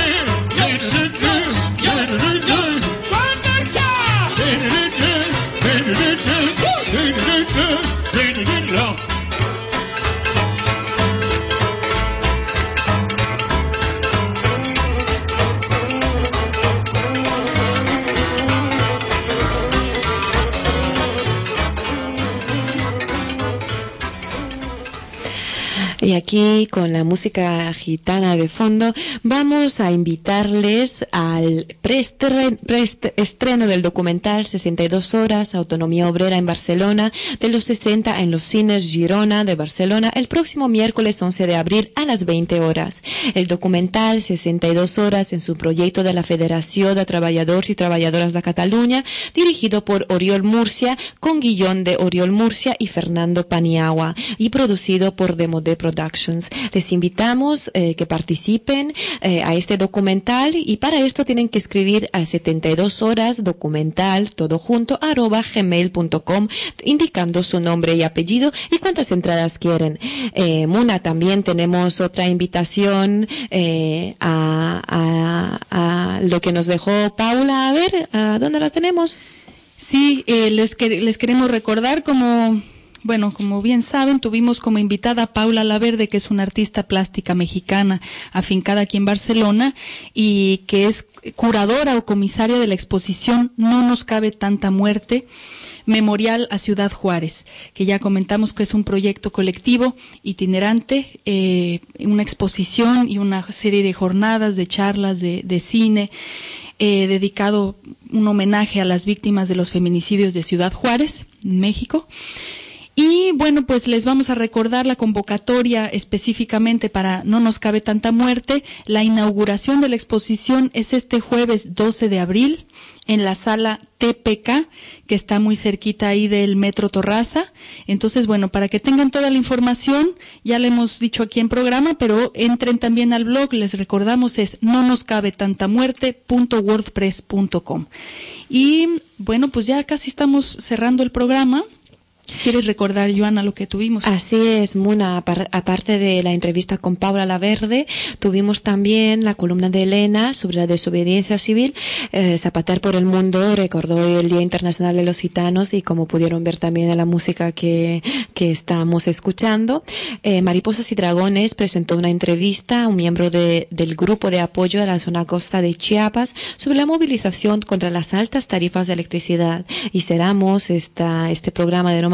Y aquí, con la música gitana de fondo, vamos a invitarles al preestreno del documental sesenta y dos horas, Autonomía Obrera en Barcelona, de los sesenta en los cines Girona de Barcelona, el próximo miércoles once de abril a las veinte horas. El documental sesenta y dos horas en su proyecto de la Federación de Trabajadores y Trabajadoras de Cataluña, dirigido por Oriol Murcia, con guión de Oriol Murcia y Fernando Paniagua, y producido por Demodé Productions. Les invitamos eh, que participen eh, a este documental, y para esto tienen que escribir al setenta y dos horas documental todo junto arroba gmail punto com, indicando su nombre y apellido y cuántas entradas quieren. Eh, Muna, también tenemos otra invitación eh, a, a, a lo que nos dejó Paula. A ver, ¿a dónde la tenemos? Sí, eh, les, que, les queremos recordar como... Bueno, como bien saben, tuvimos como invitada a Paula Laverde, que es una artista plástica mexicana afincada aquí en Barcelona y que es curadora o comisaria de la exposición No nos cabe tanta muerte, Memorial a Ciudad Juárez, que ya comentamos que es un proyecto colectivo itinerante, eh, una exposición y una serie de jornadas, de charlas, de, de cine, eh, dedicado un homenaje a las víctimas de los feminicidios de Ciudad Juárez, en México. Y bueno, pues les vamos a recordar la convocatoria específicamente para No nos cabe tanta muerte. La inauguración de la exposición es este jueves doce de abril en la sala T P K, que está muy cerquita ahí del Metro Torraza. Entonces, bueno, para que tengan toda la información, ya le hemos dicho aquí en programa, pero entren también al blog, les recordamos, es no nos cabe tanta muerte punto wordpress punto com. Y bueno, pues ya casi estamos cerrando el programa. ¿Quieres recordar, Joana, lo que tuvimos? Así es, Muna. Aparte de la entrevista con Paula Laverde, tuvimos también la columna de Elena sobre la desobediencia civil. Eh, Zapatear por el Mundo recordó el Día Internacional de los Gitanos, y como pudieron ver también en la música que, que estamos escuchando, eh, Mariposas y Dragones presentó una entrevista a un miembro de, del grupo de apoyo a la zona costa de Chiapas sobre la movilización contra las altas tarifas de electricidad. Y cerramos esta, este programa de No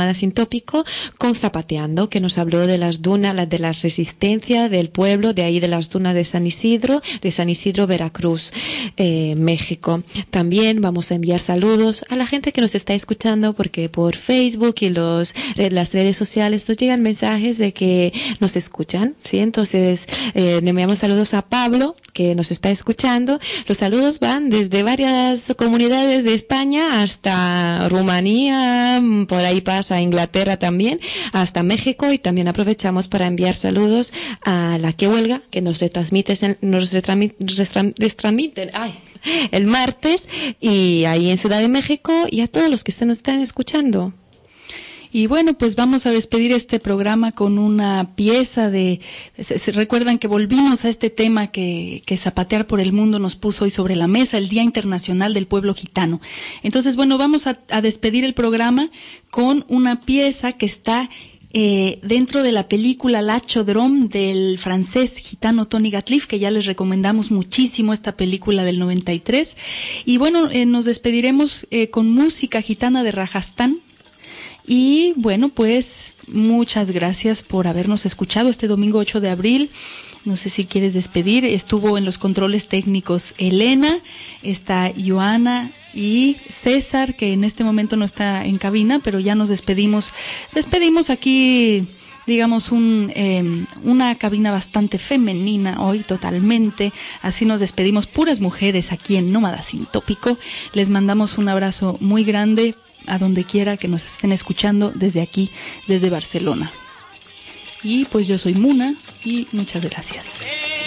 Nómada Sin Tópico con Zapateando, que nos habló de las dunas, de la resistencia del pueblo, de ahí de las dunas de San Isidro, de San Isidro, Veracruz, eh, México. También vamos a enviar saludos a la gente que nos está escuchando, porque por Facebook y los, las redes sociales nos llegan mensajes de que nos escuchan, ¿sí? Entonces, eh, le enviamos saludos a Pablo, que nos está escuchando. Los saludos van desde varias comunidades de España hasta Rumanía, por ahí pasa Inglaterra también, hasta México, y también aprovechamos para enviar saludos a la que huelga, que nos retransmiten, nos retransmiten, retransmiten, ay, el martes, y ahí en Ciudad de México, y a todos los que se nos están escuchando. Y bueno, pues vamos a despedir este programa con una pieza de... Se, se recuerdan que volvimos a este tema que, que Zapatear por el Mundo nos puso hoy sobre la mesa, el Día Internacional del Pueblo Gitano. Entonces, bueno, vamos a, a despedir el programa con una pieza que está eh, dentro de la película La Chaudron del francés gitano Tony Gatliff, que ya les recomendamos muchísimo esta película del noventa y tres. Y bueno, eh, nos despediremos eh, con música gitana de Rajastán. Y bueno, pues muchas gracias por habernos escuchado este domingo ocho de abril. No sé si quieres despedir. Estuvo en los controles técnicos Elena, está Joana y César, que en este momento no está en cabina, pero ya nos despedimos. Despedimos aquí, digamos, un, eh, una cabina bastante femenina hoy, totalmente. Así nos despedimos, puras mujeres aquí en Nómada Sin Tópico. Les mandamos un abrazo muy grande a donde quiera que nos estén escuchando, desde aquí, desde Barcelona. Y pues yo soy Muna y muchas gracias.